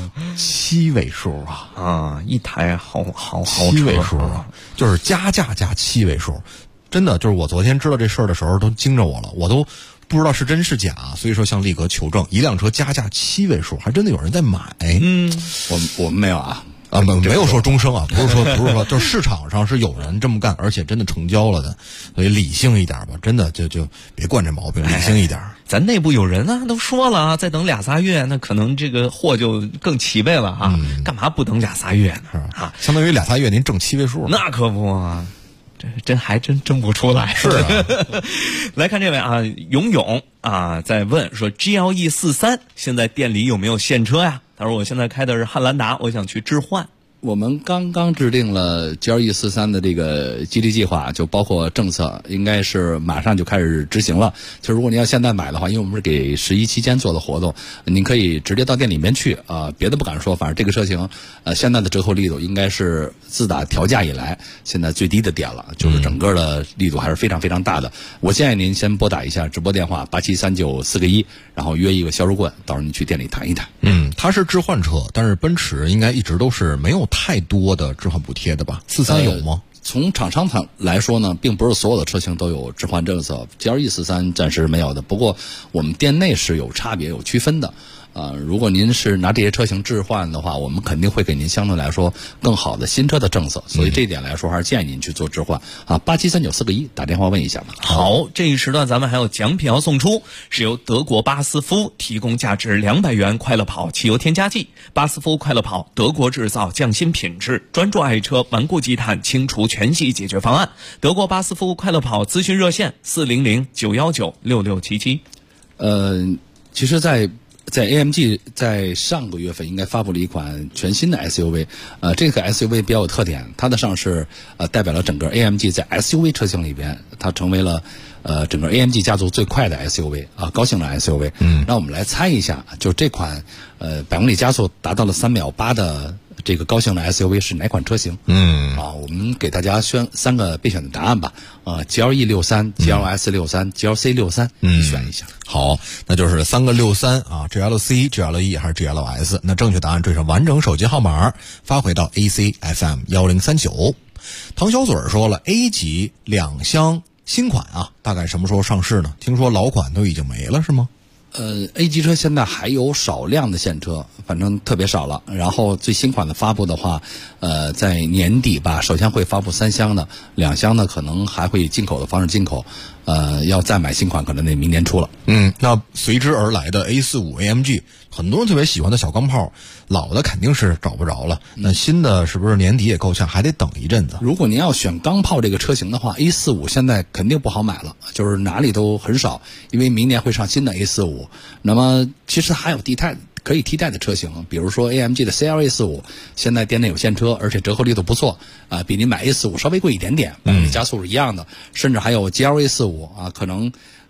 ，7位数啊！ 一台豪 7位数啊，就是加价加7位数，真的就是我昨天知道这事儿的时候都惊着我了，我都不知道是真是假，所以说向力哥求证，一辆车加价7位数，还真的有人在买。 我们没有啊。 没有说终生啊，不是说，就是市场上是有人这么干，而且真的成交了的，所以理性一点吧，真的就别惯这毛病，理性一点。 咱内部有人啊，都说了啊，再等2-3月，那可能这个货就更齐备了啊，干嘛不等2-3月呢？啊， 相当于2-3月您挣7位数， 那可不啊。这还真挣不出来。 是啊， 来看这位啊，勇啊，在问说 GLE 43现在店里有没有现车呀？他说我现在开的是汉兰达，我想去置换。 我们刚刚制定了 GLE 43的这个激励计划，就包括政策，应该是马上就开始执行了。就如果您要现在买的话，因为我们是给11期间做的活动，您可以直接到店里面去啊，别的不敢说，反正这个车型现在的折扣力度应该是自打调价以来现在最低的点了，就是整个的力度还是非常非常大的。我建议您先拨打一下直播电话8739-4个1，然后约一个销售官，到时候您去店里谈一谈。 它是置换车，但是奔驰应该一直都是没有太多的置换补贴的吧？43有吗？ 从厂商来说呢，并不是所有的车型都有置换政策 ，GLE 43暂时没有的。不过我们店内是有差别、有区分的。如果您是拿这些车型置换的话，我们肯定会给您相对来说更好的新车的政策，所以这一点来说还是建议您去做置换啊。8739-4个1打电话问一下吧。 好，这一时段咱们还有奖品要送出，是由德国巴斯夫提供价值200元快乐跑汽油添加剂。巴斯夫快乐跑，德国制造，匠心品质，专注爱车，顽固积碳，清除全系解决方案。德国巴斯夫快乐跑咨询热线400-919-6677。 其实在 AMG 在上个月份应该发布了一款全新的 SUV， 这个 SUV 比较有特点，它的上市代表了整个 AMG 在 SUV 车型里边，它成为了整个 AMG 家族最快的 SUV 啊，高性能 SUV。让我们来猜一下，就这款百公里加速达到了3秒8的这个高性能 SUV 是哪款车型？我们给大家选3个备选的答案吧。GLE 63、GLS 63、GLC 63，你选一下。 好，那就是3个63啊 ，GLC、GLE 还是 GLS？ 那正确答案缀上完整手机号码，发回到 ACFM1039。唐小嘴说了 ，A 级2厢新款啊，大概什么时候上市呢？听说老款都已经没了，是吗 ？A 级车现在还有少量的现车，反正特别少了。然后最新款的发布的话，在年底吧，首先会发布3厢的，2厢呢可能还会以进口的方式进口。要再买新款，可能得明年出了。 那随之而来的 A45 AMG， 很多人特别喜欢的小钢炮，老的肯定是找不着了。那新的是不是年底也够呛，还得等一阵子？ 如果您要选钢炮这个车型的话 ，A45 现在肯定不好买了，就是哪里都很少，因为明年会上新的 A45。那么其实还有可以替代的车型，比如说 AMG 的 CLA45， 现在店内有现车，而且折扣力度不错比您买 A45 稍微贵一点点，百公里加速是一样的。甚至还有 GLA45 可能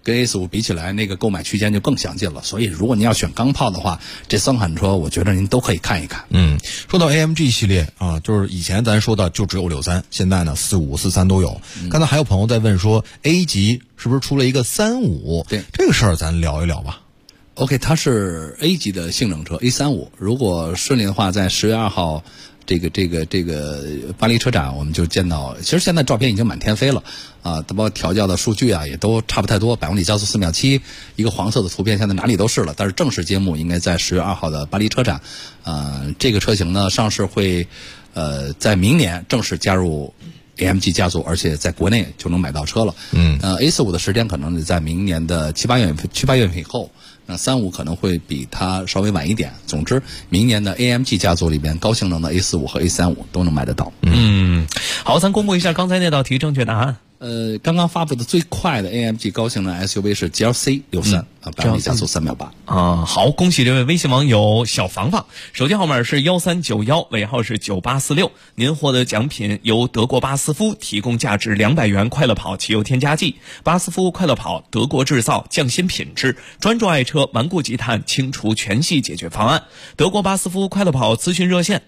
跟 A45 比起来，那个购买区间就更相近了。所以如果您要选钢炮的话，这3款车我觉得您都可以看一看。 说到 AMG 系列啊，就是以前咱说的就只有63，现在呢45、43都有。刚才还有朋友在问说 A 级是不是出了一个35？ 对，这个事儿咱聊一聊吧。 OK， 它是 A 级的性能车 A35， 如果顺利的话，在10月2号。这个巴黎车展，我们就见到，其实现在照片已经满天飞了啊，包括调教的数据啊，也都差不太多，百公里加速4秒7，一个黄色的图片，现在哪里都是了。但是正式揭幕应该在10月2号的巴黎车展，这个车型呢上市会，在明年正式加入 AMG 家族，而且在国内就能买到车了。A45 的时间可能在明年的7、8月份以后。那35可能会比它稍微晚一点。总之，明年的 AMG 家族里边，高性能的 A45 和 A35 都能买得到。 好，咱公布一下刚才那道题正确答案。 刚刚发布的最快的 AMG 高性能 SUV 是 GLC 63百公里加速3秒8。 好，恭喜这位微信网友小房房，手机号码是1391，尾号是9846。您获得奖品由德国巴斯夫提供价值200元快乐跑汽油添加剂。巴斯夫快乐跑，德国制造，匠心品质，专注爱车，顽固积碳，清除全系解决方案。德国巴斯夫快乐跑咨询热线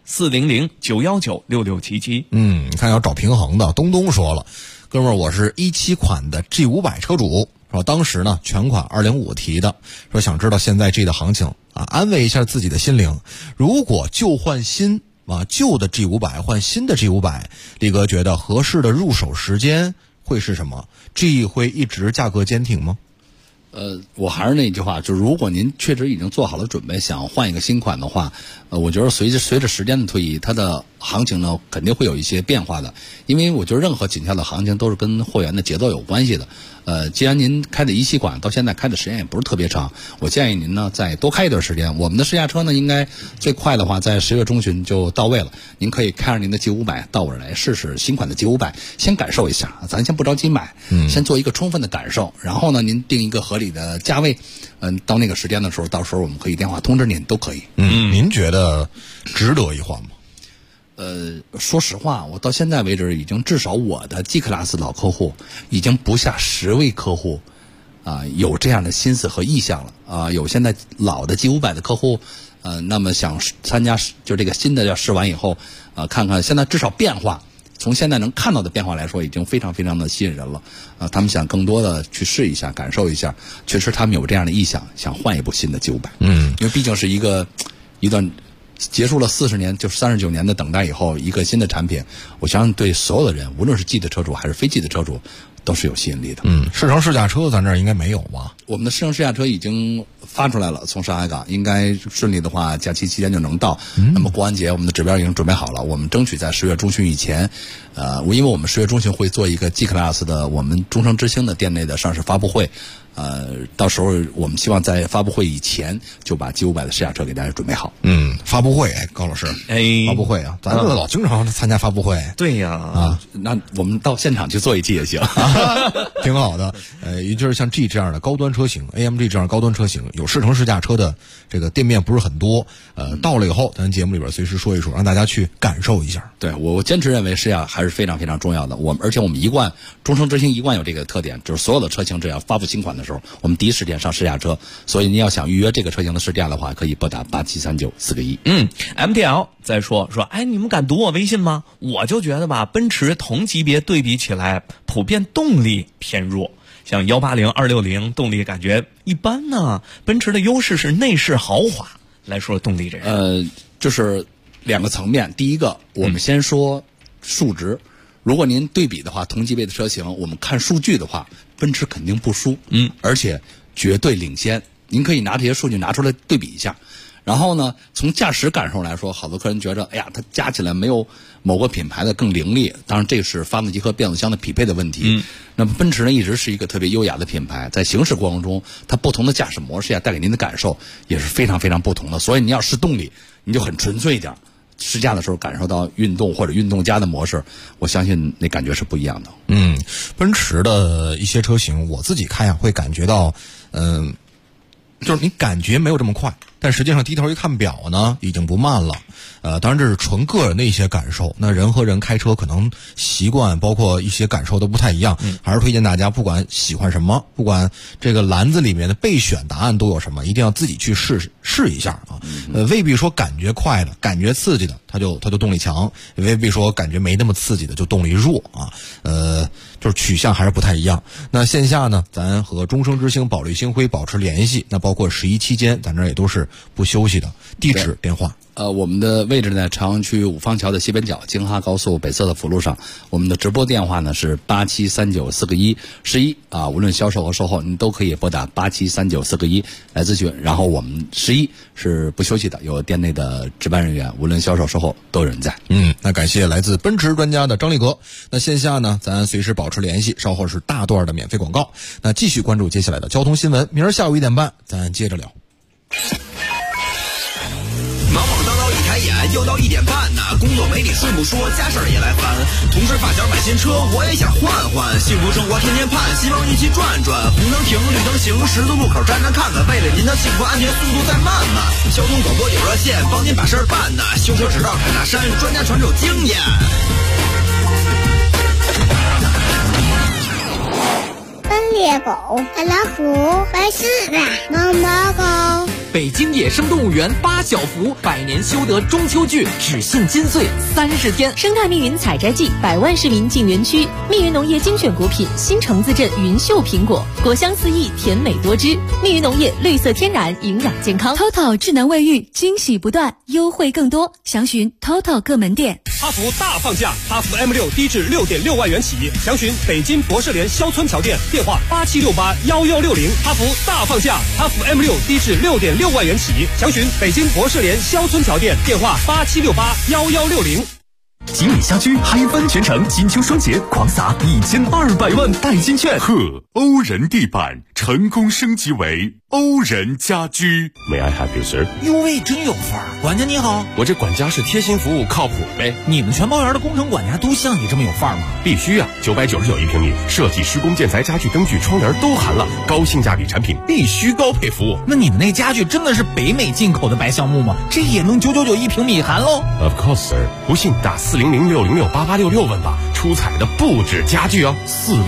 400-919-6677。 你看要找平衡的，东东说了。哥们儿，我是17款的 G500 车主，说当时呢全款205提的，说想知道现在 G 的行情啊，安慰一下自己的心灵。如果旧换新啊，旧的 G500 换新的 G500，力哥觉得合适的入手时间会是什么？ G 会一直价格坚挺吗？ 我还是那句话，就如果您确实已经做好了准备，想换一个新款的话，我觉得随着时间的推移，它的行情呢肯定会有一些变化的，因为我觉得任何紧俏的行情都是跟货源的节奏有关系的。既然您开的17款到现在开的时间也不是特别长，我建议您呢再多开一段时间。我们的试驾车呢，应该最快的话在10月中旬就到位了。您可以开着您的 G500 到我这来试试新款的 G500，先感受一下，咱先不着急买，先做一个充分的感受，然后呢，您定一个合理的价位，到那个时间的时候，到时候我们可以电话通知您，都可以。 您觉得值得一换吗？ 说实话，我到现在为止，已经至少我的 G Class 老客户已经不下10位客户，有这样的心思和意向了。有现在老的 G500 的客户，那么想参加就这个新的要试完以后，看看现在至少变化，从现在能看到的变化来说，已经非常非常的吸引人了。他们想更多的去试一下，感受一下，确实他们有这样的意向，想换一部新的 G500。因为毕竟是一段。结束了40年，就是39年的等待以后，一个新的产品，我相信对所有的人，无论是 G 的车主还是非 G 的车主，都是有吸引力的。 试乘试驾车咱这儿应该没有吧？ 我们的试乘试驾车已经发出来了，从上海港应该顺利的话，假期期间就能到。那么过完节，我们的指标已经准备好了，我们争取在10月中旬以前，因为我们10月中旬会做一个 G Class 的我们中升之星的店内的上市发布会。到时候我们希望在发布会以前就把 G500 的试驾车给大家准备好。 发布会，高老师，发布会啊，咱们老经常参加发布会。 对呀， 那我们到现场去做一期也行， 挺好的。也就是像 G 这样的高端车型 ，AMG 这样的高端车型，有试乘试驾车的这个店面不是很多。到了以后，咱节目里边随时说一说，让大家去感受一下。 对，我坚持认为试驾还是非常非常重要的。而且我们中升之星一贯有这个特点，就是所有的车型只要发布新款的时候，我们第一时间上试驾车，所以您要想预约这个车型的试驾的话，可以拨打8739-4个1。 MDL 再说，你们敢读我微信吗？我就觉得吧，奔驰同级别对比起来，普遍动力偏弱，像180、260动力感觉一般呢。奔驰的优势是内饰豪华，来说动力这就是2个层面。第一个，我们先说数值。如果您对比的话，同级别的车型，我们看数据的话，奔驰肯定不输，而且绝对领先。您可以拿这些数据拿出来对比一下。然后呢，从驾驶感受来说，好多客人觉着，它加起来没有某个品牌的更凌厉。当然，这是发动机和变速箱的匹配的问题。那么奔驰呢，一直是一个特别优雅的品牌，在行驶过程中，它不同的驾驶模式带给您的感受也是非常非常不同的。所以你要试动力，你就很纯粹一点。试驾的时候感受到运动或者运动加的模式，我相信那感觉是不一样的。 奔驰的一些车型，我自己开会感觉到， 就是你感觉没有这么快，但实际上低头一看表呢，已经不慢了。当然这是纯个人的一些感受，那人和人开车可能习惯包括一些感受都不太一样，还是推荐大家不管喜欢什么，不管这个篮子里面的备选答案都有什么，一定要自己去试一下啊。未必说感觉快的感觉刺激的它就动力强，也未必说感觉没那么刺激的就动力弱啊。就是取向还是不太一样。那线下呢，咱和中升之星、保利星辉保持联系，那包括11期间咱这也都是不休息的。地址电话我们的位置呢，朝阳区五方桥的西北角，京哈高速北侧的辅路上。我们的直播电话呢是87394111啊，无论销售和售后，您都可以拨打873941来咨询。然后我们11是不休息的，有店内的值班人员，无论销售售后都有人在。 那感谢来自奔驰专家的张立格。那线下呢，咱随时保持联系，稍后是大段的免费广告。那继续关注接下来的交通新闻，明儿下午1点半咱接着聊。 忙忙叨叨一抬眼，又到1点半呢。工作没理顺不说，家事儿也来烦。同事发小买新车，我也想换换。幸福生活天天盼，希望一起转转。红灯停，绿灯行，十字路口站站看看。为了您的幸福安全，速度再慢慢。交通广播有热线，帮您把事儿办呢。修车指导凯纳山，专家传授经验。 斑鬣狗、白老虎、白狮子、毛毛狗。 北京野生动物园8小福百年修得中秋剧只限金穗30天， 生态密云采摘季，100万市民进园区。密云农业精选果品新城字镇云秀苹果，果香四溢，甜美多汁。密云农业绿色天然，营养健康。TOTO 智能卫浴，惊喜不断，优惠更多，详询 TOTO 各门店。 哈弗大放价，哈弗 M6低至6.6万元起，详询北京博士联肖村桥店，电话87681160。哈弗大放价，哈弗 M6低至6.6万元起，详询北京博士联肖村桥店，电话87681160。 吉利家居嗨翻全城，金秋双节狂撒1200万代金券。欧人地板成功升级为欧人家居。May I help you, sir？ 哟喂，真有范儿！管家你好， 我这管家是贴心服务，靠谱呗。 你们全包园的工程管家都像你这么有范儿吗？ 必须啊！999一平米，设计、施工、建材、家具、灯具、窗帘都含了，高性价比产品必须高配服务。 那你们那家具真的是北美进口的白橡木吗？这也能999一平米含喽 ？Of course, sir。不信打400-606-8866问吧，出彩的不止家具哦。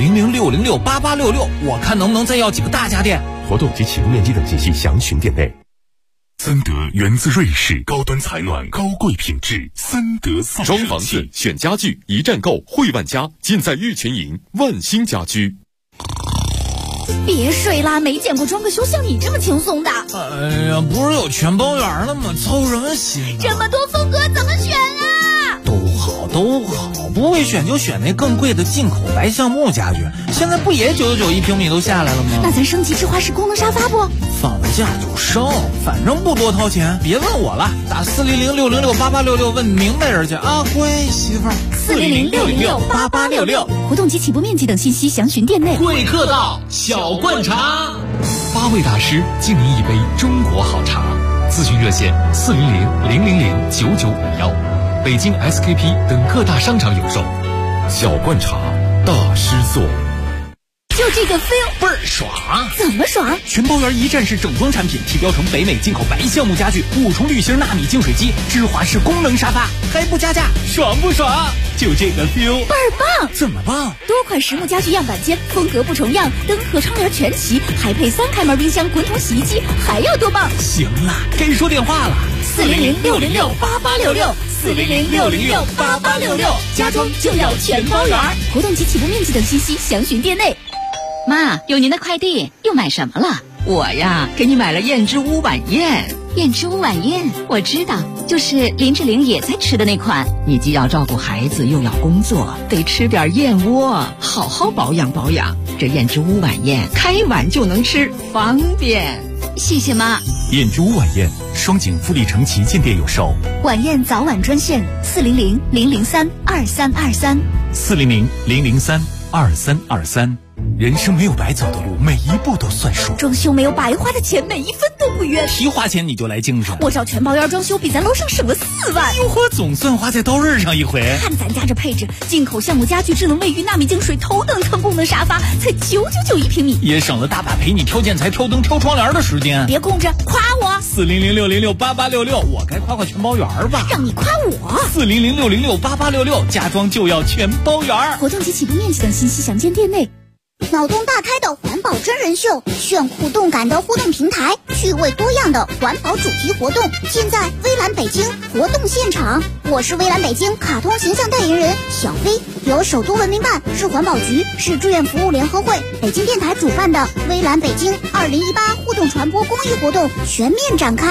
400-606-8866，我看能不能再要几个大家电。 活动及启动面积等信息详询店内。 森德源自瑞士，高端采暖，高贵品质。森德造装房子选家具，一站购汇万家，尽在玉泉营万兴家居。 别睡啦，没见过装个修像你这么轻松的。 哎呀，不是有全包园了吗？操什么心这么多风格怎么选啊？ 都好，不会选就选那更贵的进口白橡木家具。现在不也999一平米都下来了吗？ 那咱升级智化式功能沙发不？ 放了假就升，反正不多掏钱。别问我了，打400-606-8866问明白人去啊！乖媳妇儿。 400-606-8866，活动及起步面积等信息详询店内。 贵客到，小灌茶 ，8位大师敬您一杯中国好茶。咨询热线400-000-9951。北京 SKP 等各大商场有售。 小灌茶，大师做。 就这个 feel 倍儿爽！ 怎么爽？ 全包园一站式整装产品，提标成北美进口白橡木家具，5重滤芯纳米净水机，芝华士功能沙发，还不加价，爽不爽？就这个 feel 倍儿棒！ 怎么棒？ 多款实木家具样板间，风格不重样，灯和窗帘全齐，还配3开门冰箱、滚筒洗衣机，还要多棒？ 行了，该说电话了。 400-606-8866。400-606-8866，家装就要全包园。活动及起步面积等信息详询店内。 妈，有您的快递，又买什么了？我呀，给你买了燕之屋晚宴。 燕之屋晚宴，我知道，就是林志玲也在吃的那款。 你既要照顾孩子，又要工作，得吃点燕窝，好好保养保养。这燕之屋晚宴，开碗就能吃，方便。 谢谢妈。 燕之屋晚宴，双井富力城旗舰店有售。 晚宴早晚专线400-003-2323。 400-003-2323。人生没有白走的路， 每一步都算数。 装修没有白花的钱，每一分都不冤。 提花钱你就来精神， 我找全包圆装修比咱楼上省了4万。 哟呵，总算花在刀刃上一回。 看咱家这配置，进口橡木家具、智能卫浴、纳米净水、头等舱功能沙发，才999一平米， 也省了大把陪你挑建材、挑灯、挑窗帘的时间。 别空着，夸我 ！40060688866，我该夸全包圆吧？ 让你夸我 ！40060688866，家装就要全包圆。 活动及起步面积等信息详见店内。 脑洞大开的环保真人秀，炫酷动感的互动平台，趣味多样的环保主题活动，现在微蓝北京活动现场。我是微蓝北京卡通形象代言人小飞，由首都文明办、市环保局、市志愿服务联合会、北京电台主办的微蓝北京2018互动传播公益活动全面展开。